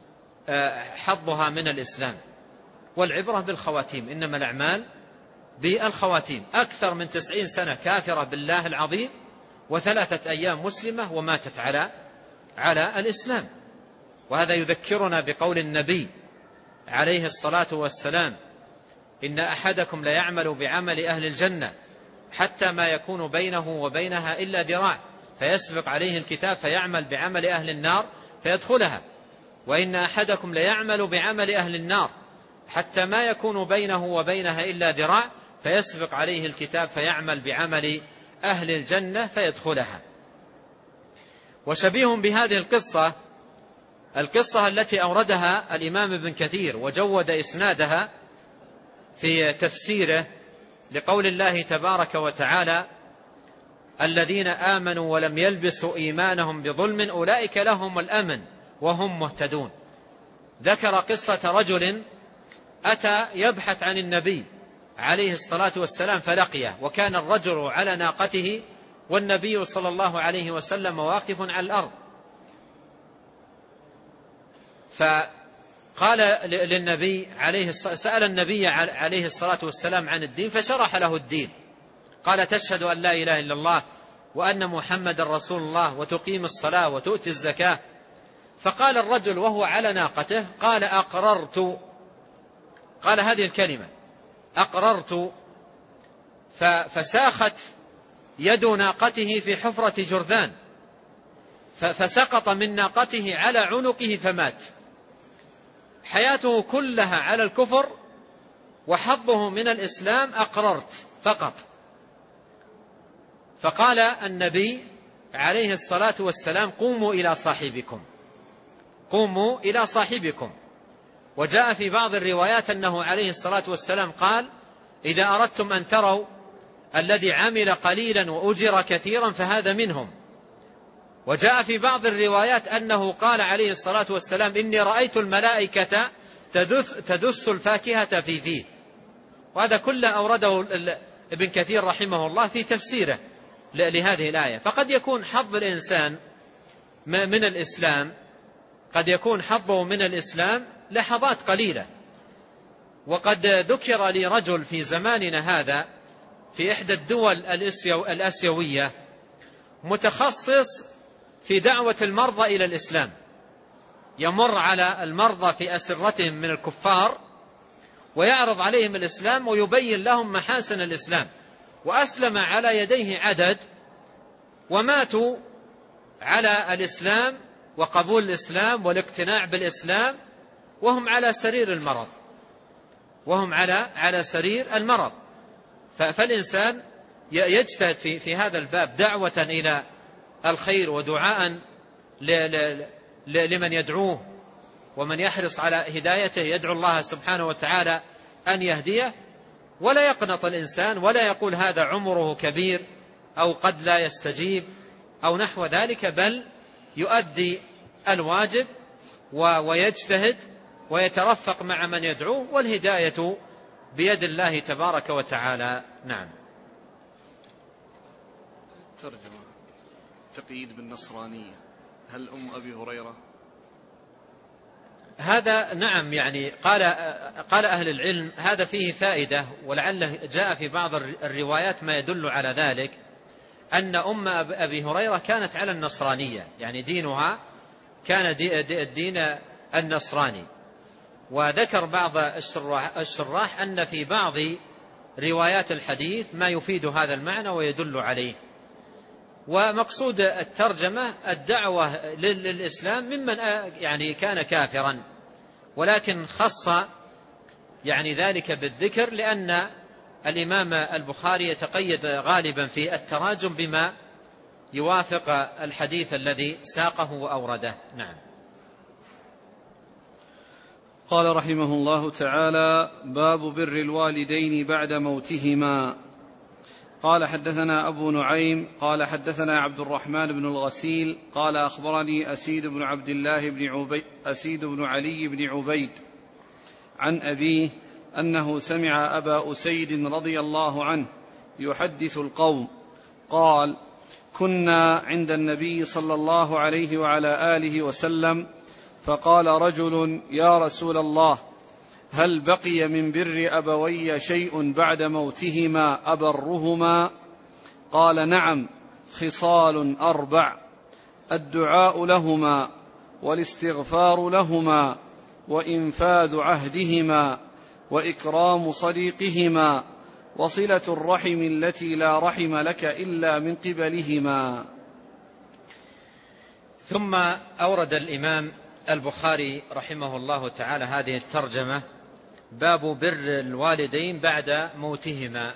حظها من الإسلام. والعبرة بالخواتيم، إنما الأعمال بالخواتيم. أكثر من تسعين سنة كافرة بالله العظيم، وثلاثة أيام مسلمة وماتت على على الإسلام. وهذا يذكرنا بقول النبي عليه الصلاة والسلام: إن أحدكم ليعمل بعمل أهل الجنة حتى ما يكون بينه وبينها إلا ذراع، فيسبق عليه الكتاب فيعمل بعمل أهل النار فيدخلها، وإن أحدكم ليعمل بعمل أهل النار حتى ما يكون بينه وبينها إلا ذراع، فيسبق عليه الكتاب فيعمل بعمل أهل الجنة فيدخلها. وشبيه بهذه القصة القصة التي أوردها الإمام ابن كثير وجود إسنادها في تفسيره لقول الله تبارك وتعالى: الذين آمنوا ولم يلبسوا إيمانهم بظلم أولئك لهم الأمن وهم مهتدون. ذكر قصة رجل أتى يبحث عن النبي عليه الصلاة والسلام فلقيه، وكان الرجل على ناقته والنبي صلى الله عليه وسلم واقف على الأرض، فقال للنبي عليه سأل النبي عليه الصلاة والسلام عن الدين فشرح له الدين. قال: تشهد أن لا إله إلا الله وأن محمد رسول الله وتقيم الصلاة وتؤتي الزكاة. فقال الرجل وهو على ناقته: قال: أقررت. قال هذه الكلمة: أقررت. فساخت يد ناقته في حفرة جرذان، فسقط من ناقته على عنقه فمات. حياته كلها على الكفر، وحظه من الإسلام أقررت فقط. فقال النبي عليه الصلاة والسلام: قوموا إلى صاحبكم، قوموا إلى صاحبكم. وجاء في بعض الروايات أنه عليه الصلاة والسلام قال: إذا أردتم أن تروا الذي عمل قليلا وأجر كثيرا فهذا منهم. وجاء في بعض الروايات أنه قال عليه الصلاة والسلام: إني رأيت الملائكة تدس, تدس الفاكهة في فيه. وهذا كله أورده ابن كثير رحمه الله في تفسيره لهذه الآية. فقد يكون حظ الإنسان من الإسلام قد يكون حظه من الإسلام لحظات قليلة، وقد ذكر لي رجل في زماننا هذا في إحدى الدول الآسيوية متخصص في دعوة المرضى إلى الإسلام، يمر على المرضى في أسرتهم من الكفار ويعرض عليهم الإسلام ويبين لهم محاسن الإسلام، وأسلم على يديه عدد وماتوا على الإسلام وقبول الإسلام والاقتناع بالإسلام وهم على سرير المرض وهم على على سرير المرض. فالإنسان يجتهد في في هذا الباب دعوة إلى الخير ودعاء لمن يدعوه ومن يحرص على هدايته، يدعو الله سبحانه وتعالى أن يهديه، ولا يقنط الإنسان ولا يقول هذا عمره كبير أو قد لا يستجيب أو نحو ذلك، بل يؤدي الواجب ويجتهد ويترفق مع من يدعوه، والهداية بيد الله تبارك وتعالى. نعم. ترجمة تقييد بالنصرانية، هل أم أبي هريرة؟ هذا نعم، يعني قال قال أهل العلم هذا فيه فائدة، ولعله جاء في بعض الروايات ما يدل على ذلك، أن أم أبي هريرة كانت على النصرانية، يعني دينها كان الدين النصراني. وذكر بعض الشراح أن في بعض روايات الحديث ما يفيد هذا المعنى ويدل عليه. ومقصود الترجمة الدعوة للإسلام ممن يعني كان كافرا، ولكن خص يعني ذلك بالذكر لأن الإمام البخاري يتقيد غالبا في التراجم بما يوافق الحديث الذي ساقه وأورده. نعم. قال رحمه الله تعالى: باب بر الوالدين بعد موتهما. قال حدثنا أبو نعيم قال حدثنا عبد الرحمن بن الغسيل قال أخبرني أسيد بن عبد الله بن عبيد أسيد بن علي بن عبيد عن أبيه أنه سمع أبا أسيد رضي الله عنه يحدث القوم قال: كنا عند النبي صلى الله عليه وعلى آله وسلم فقال رجل: يا رسول الله، هل بقي من بر أبوي شيء بعد موتهما أبرهما؟ قال: نعم، خصال أربع: الدعاء لهما، والاستغفار لهما، وإنفاذ عهدهما، وإكرام صديقهما، وصلة الرحم التي لا رحم لك إلا من قبلهما. ثم أورد الإمام البخاري رحمه الله تعالى هذه الترجمة: باب بر الوالدين بعد موتهما،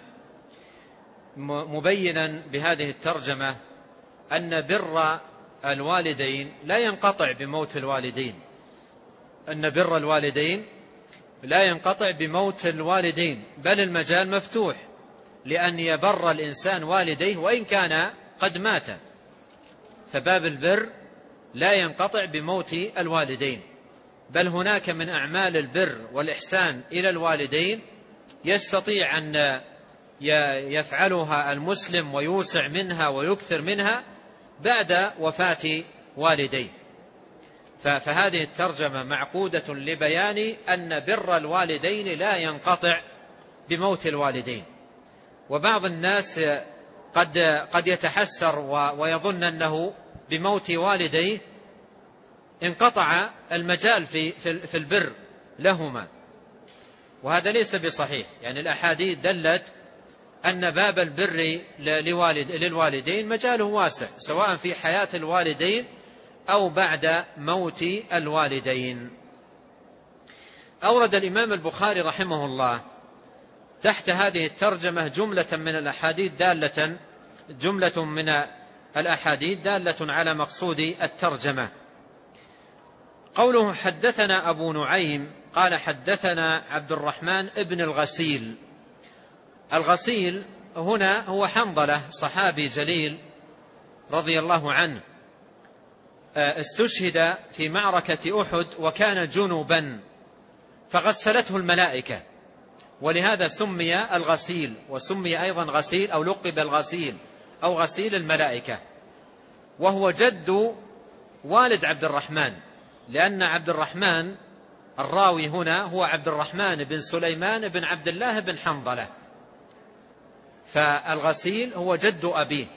مبينا بهذه الترجمة أن بر الوالدين لا ينقطع بموت الوالدين أن بر الوالدين لا ينقطع بموت الوالدين، بل المجال مفتوح لأن يبر الإنسان والديه وإن كان قد مات، فباب البر لا ينقطع بموت الوالدين، بل هناك من أعمال البر والإحسان إلى الوالدين يستطيع أن يفعلها المسلم ويوسع منها ويكثر منها بعد وفاة والديه. فهذه الترجمة معقودة لبيان أن بر الوالدين لا ينقطع بموت الوالدين. وبعض الناس قد قد يتحسر ويظن أنه بموت والديه انقطع المجال في في البر لهما، وهذا ليس بصحيح. يعني الأحاديث دلت أن باب البر للوالدين مجاله واسع، سواء في حياة الوالدين أو بعد موت الوالدين. أورد الإمام البخاري رحمه الله تحت هذه الترجمة جملة من الأحاديث دالة جملة من الأحاديث دالة على مقصود الترجمة. قوله: حدثنا أبو نعيم قال حدثنا عبد الرحمن ابن الغسيل. الغسيل هنا هو حنظلة، صحابي جليل رضي الله عنه، استشهد في معركة أحد وكان جنوبا فغسلته الملائكة، ولهذا سمي الغسيل، وسمي أيضا غسيل أو لقب الغسيل أو غسيل الملائكة. وهو جد والد عبد الرحمن، لأن عبد الرحمن الراوي هنا هو عبد الرحمن بن سليمان بن عبد الله بن حنظلة، فالغسيل هو جد أبيه.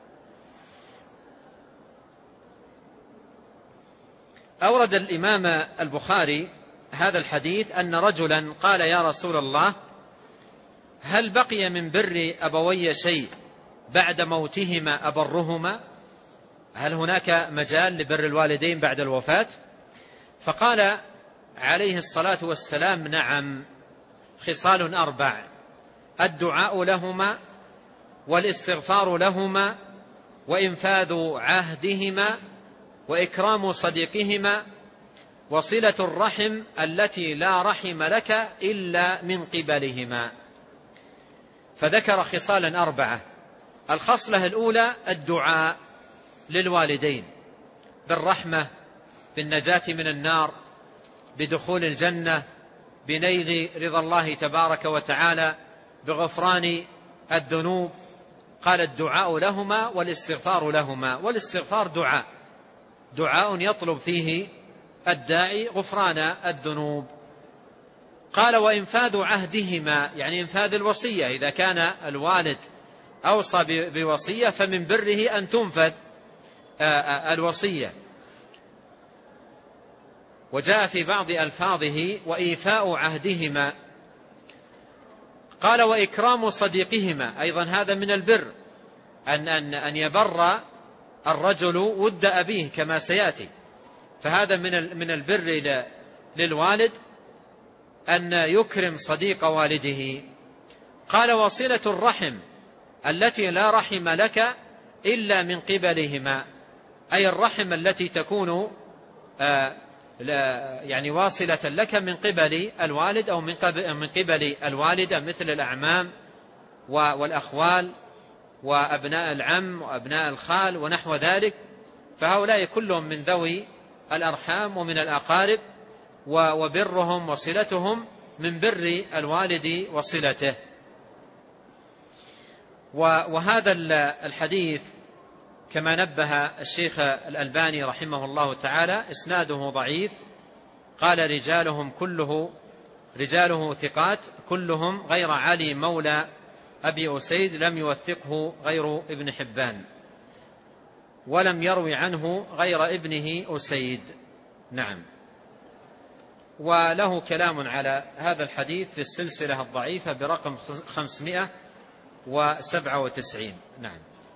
أورد الإمام البخاري هذا الحديث أن رجلا قال: يا رسول الله، هل بقي من بر أبوي شيء بعد موتهما أبرهما؟ هل هناك مجال لبر الوالدين بعد الوفاة؟ فقال عليه الصلاة والسلام: نعم، خصال أربع: الدعاء لهما، والاستغفار لهما، وإنفاذ عهدهما، وإكرام صديقهما، وصلة الرحم التي لا رحم لك إلا من قبلهما. فذكر خصالا أربعة. الخصلة الأولى الدعاء للوالدين بالرحمة، بالنجاة من النار، بدخول الجنة، بنيل رضا الله تبارك وتعالى، بغفران الذنوب. قال: الدعاء لهما والاستغفار لهما. والاستغفار دعاء دعاء يطلب فيه الداعي غفران الذنوب. قال: وإنفاذ عهدهما، يعني إنفاذ الوصية، إذا كان الوالد أوصى بوصية فمن بره أن تنفذ الوصية. وجاء في بعض ألفاظه: وإيفاء عهدهما. قال: وإكرام صديقهما، أيضا هذا من البر، أن, أن, أن يبر الرجل ود أبيه كما سيأتي، فهذا من من البر للوالد أن يكرم صديق والده. قال: وصلة الرحم التي لا رحم لك إلا من قبلهما، أي الرحم التي تكون آه يعني واصلة لك من قبل الوالد أو من قبل, من قبل الوالدة، مثل الأعمام والأخوال وأبناء العم وأبناء الخال ونحو ذلك، فهؤلاء كلهم من ذوي الأرحام ومن الأقارب، وبرهم وصلتهم من بر الوالد وصلته. وهذا الحديث كما نبه الشيخ الألباني رحمه الله تعالى إسناده ضعيف. قال: رجالهم كله رجاله ثقات كلهم غير علي مولى أبي أسيد لم يوثقه غير ابن حبان، ولم يروي عنه غير ابنه أسيد. نعم. وله كلام على هذا الحديث في السلسلة الضعيفة برقم خمسمائة وسبعة وتسعين. نعم.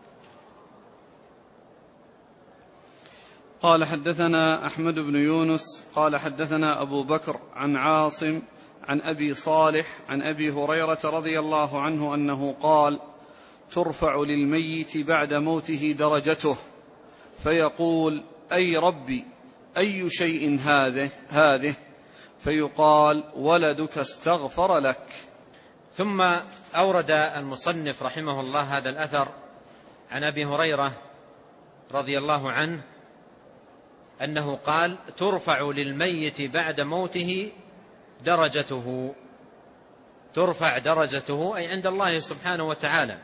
قال: حدثنا أحمد بن يونس قال حدثنا أبو بكر عن عاصم عن أبي صالح عن أبي هريرة رضي الله عنه أنه قال: ترفع للميت بعد موته درجته، فيقول: أي ربي، أي شيء هذه هذه فيقال: ولدك استغفر لك. ثم أورد المصنف رحمه الله هذا الأثر عن أبي هريرة رضي الله عنه أنه قال: ترفع للميت بعد موته درجته. ترفع درجته أي عند الله سبحانه وتعالى،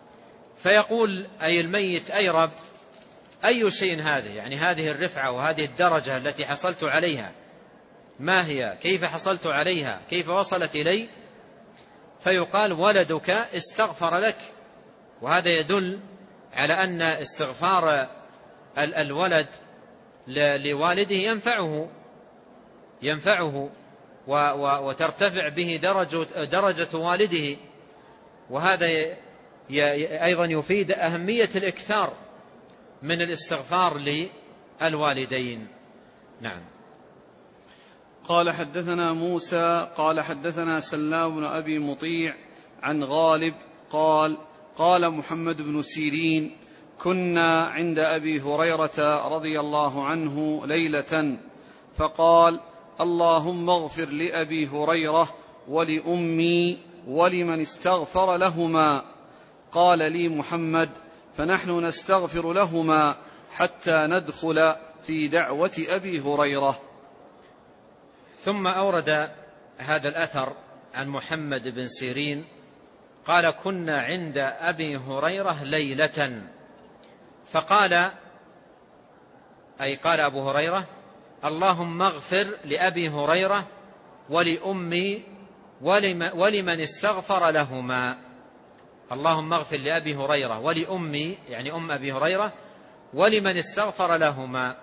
فيقول أي الميت: أي رب، أي شيء هذه، يعني هذه الرفعة وهذه الدرجة التي حصلت عليها ما هي؟ كيف حصلت عليها؟ كيف وصلت إلي؟ فيقال: ولدك استغفر لك. وهذا يدل على أن استغفار الولد لوالده ينفعه ينفعه وترتفع به درجة, درجة والده. وهذا أيضا يفيد أهمية الإكثار من الاستغفار للوالدين. نعم. قال: حدثنا موسى قال حدثنا سلام بن أبي مطيع عن غالب قال: قال محمد بن سيرين: كنا عند أبي هريرة رضي الله عنه ليلة، فقال: اللهم اغفر لأبي هريرة ولأمي ولمن استغفر لهما. قال لي محمد: فنحن نستغفر لهما حتى ندخل في دعوة أبي هريرة. ثم أورد هذا الأثر عن محمد بن سيرين قال: كنا عند أبي هريرة ليلة، فقال، أي قال أبو هريرة: اللهم اغفر لأبي هريرة ولأمي ولمن استغفر لهما. اللهم اغفر لأبي هريرة ولأمي، يعني أم أبي هريرة، ولمن استغفر لهما.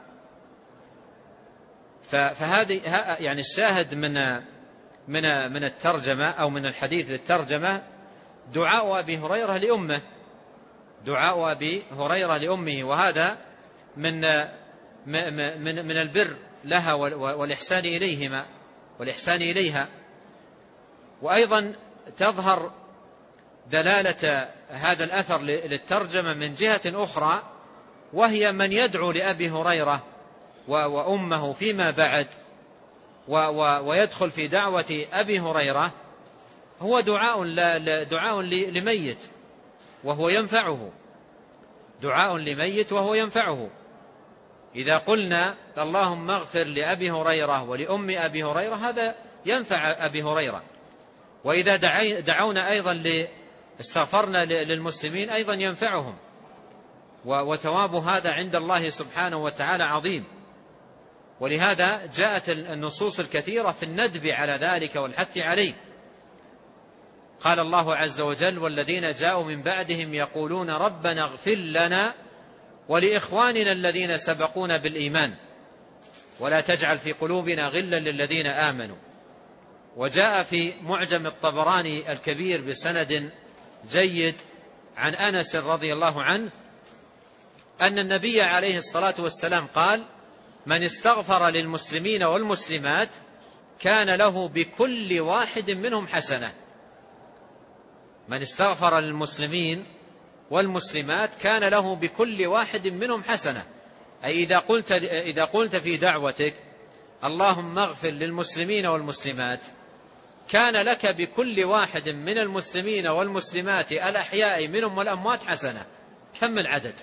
فهذه يعني الشاهد من من من الترجمة أو من الحديث للترجمة دعاء أبي هريرة لأمه، دعاء أبي هريرة لأمه، وهذا من من من البر لها والإحسان إليهما والإحسان إليها. وأيضا تظهر دلالة هذا الأثر للترجمة من جهة أخرى، وهي من يدعو لأبي هريرة وأمه فيما بعد ويدخل في دعوة أبي هريرة هو دعاء دعاء لميت وهو ينفعه، دعاء لميت وهو ينفعه. إذا قلنا اللهم اغفر لأبي هريرة ولأم أبي هريرة هذا ينفع أبي هريرة، وإذا دعونا أيضا استغفرنا للمسلمين أيضا ينفعهم، وثواب هذا عند الله سبحانه وتعالى عظيم. ولهذا جاءت النصوص الكثيرة في الندب على ذلك والحث عليه. قال الله عز وجل: والذين جاءوا من بعدهم يقولون ربنا اغفر لنا ولإخواننا الذين سبقونا بالإيمان ولا تجعل في قلوبنا غلا للذين آمنوا. وجاء في معجم الطبراني الكبير بسند جيد عن أنس رضي الله عنه أن النبي عليه الصلاة والسلام قال: من استغفر للمسلمين والمسلمات كان له بكل واحد منهم حسنة. من استغفر للمسلمين والمسلمات كان له بكل واحد منهم حسنة، أي إذا قلت, إذا قلت في دعوتك اللهم اغفر للمسلمين والمسلمات كان لك بكل واحد من المسلمين والمسلمات الأحياء منهم والأموات حسنة. كم العدد؟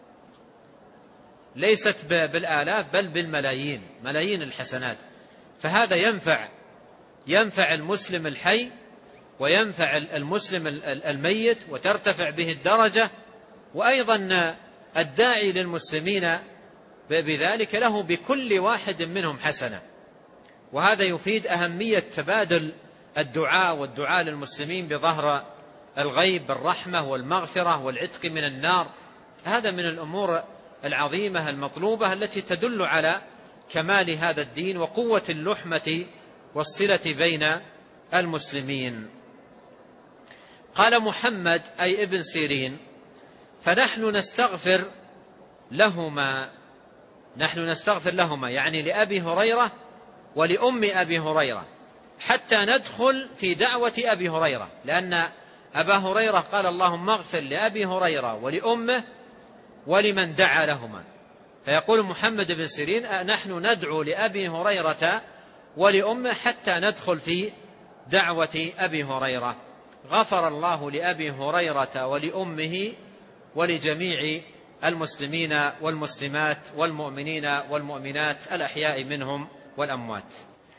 ليست بالآلاف بل بالملايين، ملايين الحسنات. فهذا ينفع ينفع المسلم الحي وينفع المسلم الميت وترتفع به الدرجة، وأيضا الداعي للمسلمين بذلك له بكل واحد منهم حسنة. وهذا يفيد أهمية تبادل الدعاء والدعاء للمسلمين بظهر الغيب بالرحمة والمغفرة والعتق من النار. هذا من الأمور العظيمة المطلوبة التي تدل على كمال هذا الدين وقوة اللحمة والصلة بين المسلمين. قال محمد أي ابن سيرين: فنحن نستغفر لهما، نحن نستغفر لهما يعني لأبي هريرة ولأم أبي هريرة حتى ندخل في دعوة أبي هريرة، لأن أبا هريرة قال اللهم اغفر لأبي هريرة ولأمه ولمن دعا لهما. فيقول محمد بن سيرين: نحن ندعو لأبي هريرة ولأمه حتى ندخل في دعوة أبي هريرة. غفر الله لأبي هريرة ولأمه ولجميع المسلمين والمسلمات والمؤمنين والمؤمنات الأحياء منهم والأموات.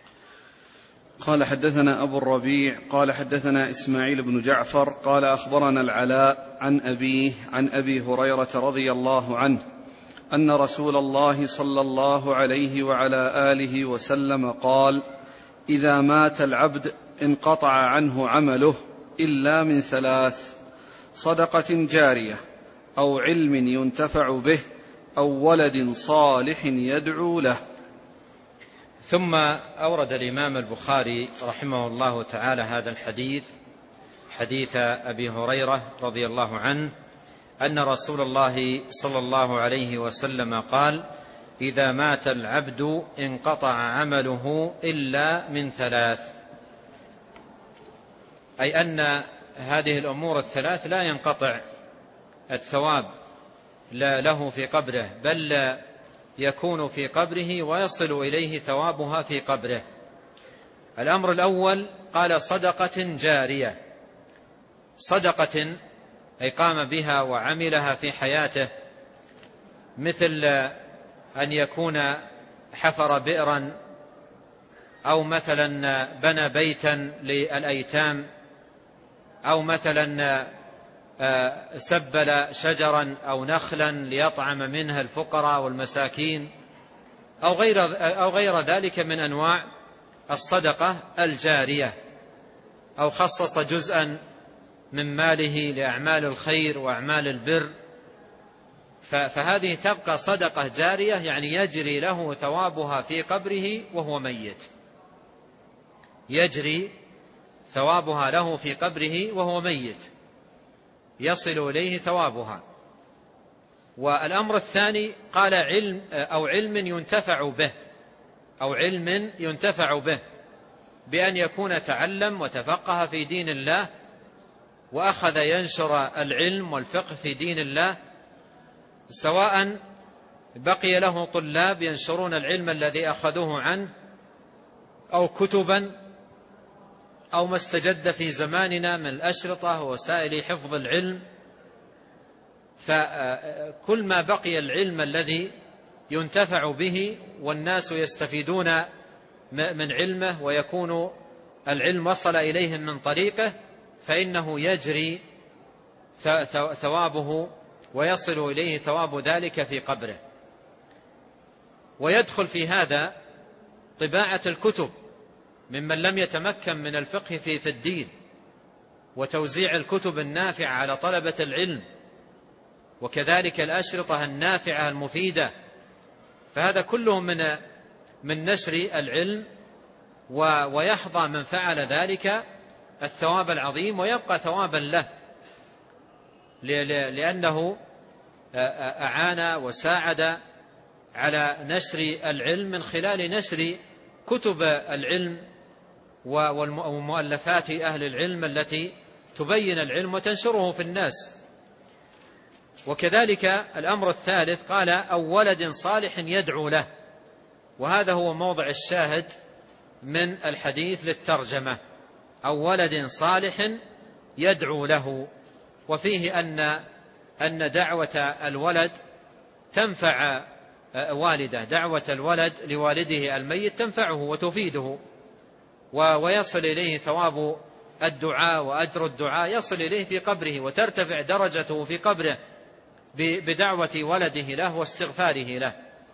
قال حدثنا أبو الربيع قال حدثنا إسماعيل بن جعفر قال أخبرنا العلاء عن أبيه عن أبي هريرة رضي الله عنه أن رسول الله صلى الله عليه وعلى آله وسلم قال: إذا مات العبد انقطع عنه عمله إلا من ثلاث: صدقة جارية أو علم ينتفع به أو ولد صالح يدعو له. ثم أورد الإمام البخاري رحمه الله تعالى هذا الحديث، حديث أبي هريرة رضي الله عنه أن رسول الله صلى الله عليه وسلم قال: إذا مات العبد انقطع عمله إلا من ثلاث، أي أن هذه الأمور الثلاث لا ينقطع الثواب له في قبره، بل يكون في قبره ويصل إليه ثوابها في قبره. الأمر الأول قال: صدقة جارية، صدقة أي قام بها وعملها في حياته، مثل أن يكون حفر بئرا أو مثلا بنى بيتا للأيتام أو مثلا سبل شجرا أو نخلا ليطعم منها الفقراء والمساكين أو غير, أو غير ذلك من أنواع الصدقة الجارية، أو خصص جزءا من ماله لأعمال الخير وأعمال البر، فهذه تبقى صدقة جارية، يعني يجري له ثوابها في قبره وهو ميت، يجري ثوابها له في قبره وهو ميت، يصل إليه ثوابها. والأمر الثاني قال علم أو علم ينتفع به، أو علم ينتفع به بأن يكون تعلم وتفقه في دين الله وأخذ ينشر العلم والفقه في دين الله، سواء بقي له طلاب ينشرون العلم الذي أخذوه عنه، أو كتبا، أو ما استجد في زماننا من الأشرطة ووسائل حفظ العلم. فكل ما بقي العلم الذي ينتفع به والناس يستفيدون من علمه ويكون العلم وصل إليهم من طريقه، فإنه يجري ثوابه ويصل إليه ثواب ذلك في قبره. ويدخل في هذا طباعة الكتب ممن لم يتمكن من الفقه في الدين، وتوزيع الكتب النافعة على طلبة العلم، وكذلك الأشرطة النافعة المفيدة. فهذا كله من من نشر العلم، ويحظى من فعل ذلك الثواب العظيم، ويبقى ثوابا له لأنه أعان وساعد على نشر العلم من خلال نشر كتب العلم ومؤلفات أهل العلم التي تبين العلم وتنشره في الناس. وكذلك الأمر الثالث قال أو ولد صالح يدعو له، وهذا هو موضع الشاهد من الحديث للترجمة، أو ولد صالح يدعو له. وفيه أن أن دعوة الولد تنفع والده، دعوة الولد لوالده الميت تنفعه وتفيده، ويصل إليه ثواب الدعاء وأجر الدعاء يصل إليه في قبره، وترتفع درجته في قبره بدعوة ولده له واستغفاره له.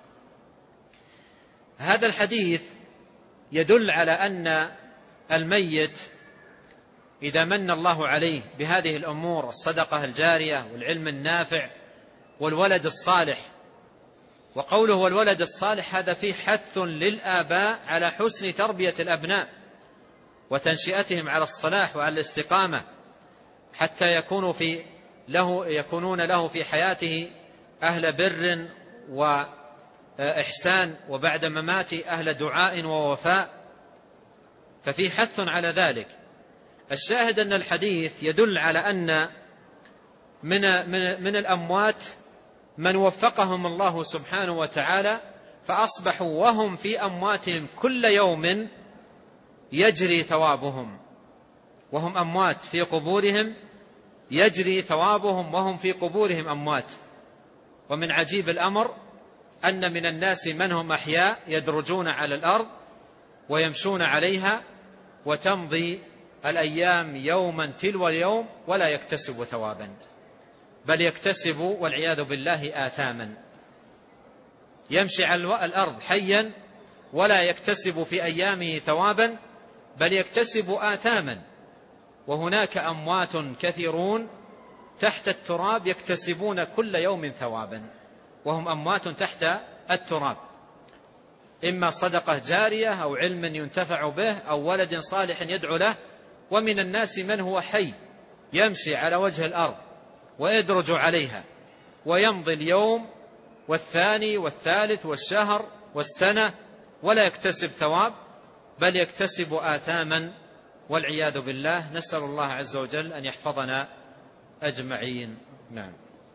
هذا الحديث يدل على أن الميت إذا من الله عليه بهذه الأمور، الصدقة الجارية والعلم النافع والولد الصالح، وقوله والولد الصالح هذا فيه حث للآباء على حسن تربية الأبناء وتنشئتهم على الصلاح وعلى الاستقامة، حتى يكونوا في له يكونون له في حياته أهل بر وإحسان، وبعد مماته أهل دعاء ووفاء، ففي حث على ذلك. الشاهد أن الحديث يدل على أن من من من الأموات من وفقهم الله سبحانه وتعالى فأصبحوا وهم في أمواتهم كل يوم يجري ثوابهم، وهم أموات في قبورهم يجري ثوابهم وهم في قبورهم أموات. ومن عجيب الأمر أن من الناس من هم أحياء يدرجون على الأرض ويمشون عليها، وتمضي الأيام يوما تلو اليوم ولا يكتسب ثوابا، بل يكتسب والعياذ بالله آثاما. يمشي على الأرض حيا ولا يكتسب في أيامه ثوابا، بل يكتسب آثاما. وهناك أموات كثيرون تحت التراب يكتسبون كل يوم ثوابا، وهم أموات تحت التراب، إما صدقة جارية أو علم ينتفع به أو ولد صالح يدعو له. ومن الناس من هو حي يمشي على وجه الأرض ويدرج عليها، ويمضي اليوم والثاني والثالث والشهر والسنة ولا يكتسب ثواب، بل يكتسب آثاما والعياذ بالله. نسأل الله عز وجل أن يحفظنا أجمعين. نعم.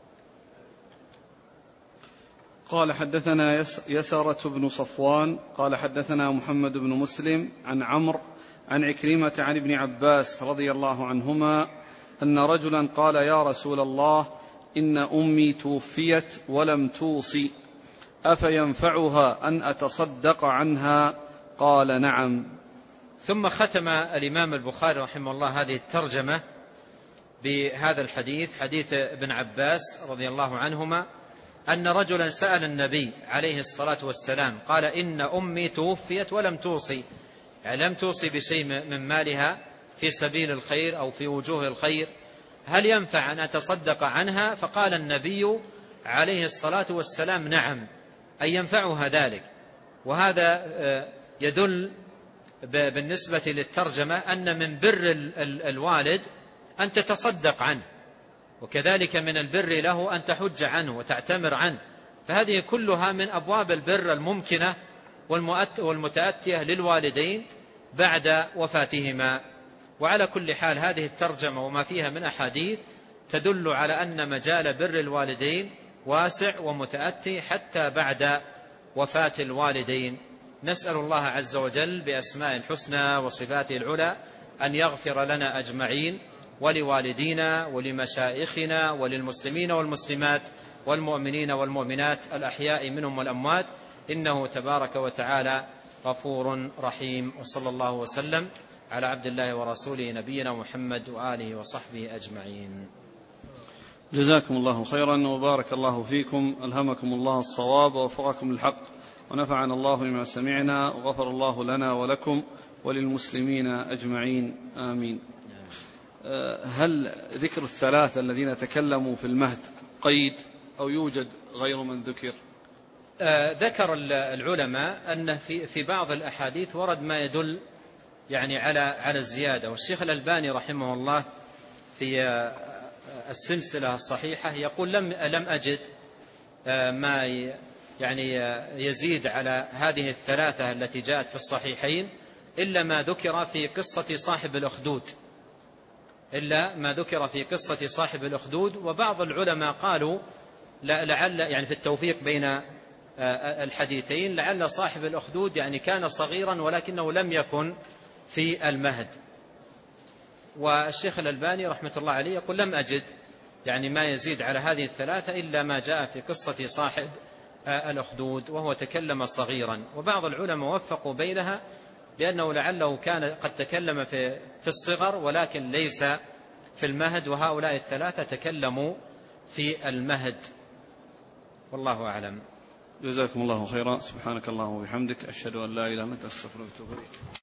قال حدثنا يسرة بن صفوان قال حدثنا محمد بن مسلم عن عمرو عن عكرمة عن ابن عباس رضي الله عنهما أن رجلا قال يا رسول الله إن أمي توفيت ولم توصي أفينفعها أن أتصدق عنها؟ قال نعم. ثم ختم الإمام البخاري رحمه الله هذه الترجمة بهذا الحديث، حديث ابن عباس رضي الله عنهما أن رجلا سأل النبي عليه الصلاة والسلام قال إن أمي توفيت ولم توصي، يعني لم توصي بشيء من مالها في سبيل الخير أو في وجوه الخير، هل ينفع أن أتصدق عنها؟ فقال النبي عليه الصلاة والسلام نعم، أي ينفعها ذلك. وهذا يدل بالنسبة للترجمة أن من بر الوالد أن تتصدق عنه، وكذلك من البر له أن تحج عنه وتعتمر عنه، فهذه كلها من أبواب البر الممكنة والمتأتية للوالدين بعد وفاتهما. وعلى كل حال هذه الترجمة وما فيها من أحاديث تدل على أن مجال بر الوالدين واسع ومتأتي حتى بعد وفاة الوالدين. نسأل الله عز وجل بأسماء الحسنى وصفاته العلى أن يغفر لنا أجمعين ولوالدينا ولمشائخنا وللمسلمين والمسلمات والمؤمنين والمؤمنات الأحياء منهم والأموات، إنه تبارك وتعالى غفور رحيم. وصلى الله وسلم على عبد الله ورسوله نبينا محمد وآله وصحبه أجمعين. جزاكم الله خيرا وبارك الله فيكم، ألهمكم الله الصواب ووفقكم للحق، ونفعنا الله بما سمعنا، وغفر الله لنا ولكم وللمسلمين أجمعين آمين. هل ذكر الثلاثة الذين تكلموا في المهد قيد أو يوجد غير من ذكر؟ ذكر العلماء أن في في بعض الأحاديث ورد ما يدل يعني على على الزيادة، والشيخ الألباني رحمه الله في السلسلة الصحيحة يقول لم لم أجد ما يعني يزيد على هذه الثلاثة التي جاءت في الصحيحين إلا ما ذكر في قصة صاحب الأخدود إلا ما ذكر في قصة صاحب الأخدود. وبعض العلماء قالوا لعل يعني في التوفيق بين الحديثين لعل صاحب الأخدود يعني كان صغيرا ولكنه لم يكن في المهد. والشيخ الألباني رحمة الله عليه يقول لم أجد يعني ما يزيد على هذه الثلاثة إلا ما جاء في قصة صاحب الأخدود وهو تكلم صغيرا. وبعض العلماء وفقوا بينها بأنه لعله كان قد تكلم في في الصغر ولكن ليس في المهد، وهؤلاء الثلاثة تكلموا في المهد، والله أعلم. جزاكم الله خيرا. سبحانك اللهم وبحمدك، أشهد أن لا إله إلا أنت، أستغفرك وأتوب إليك.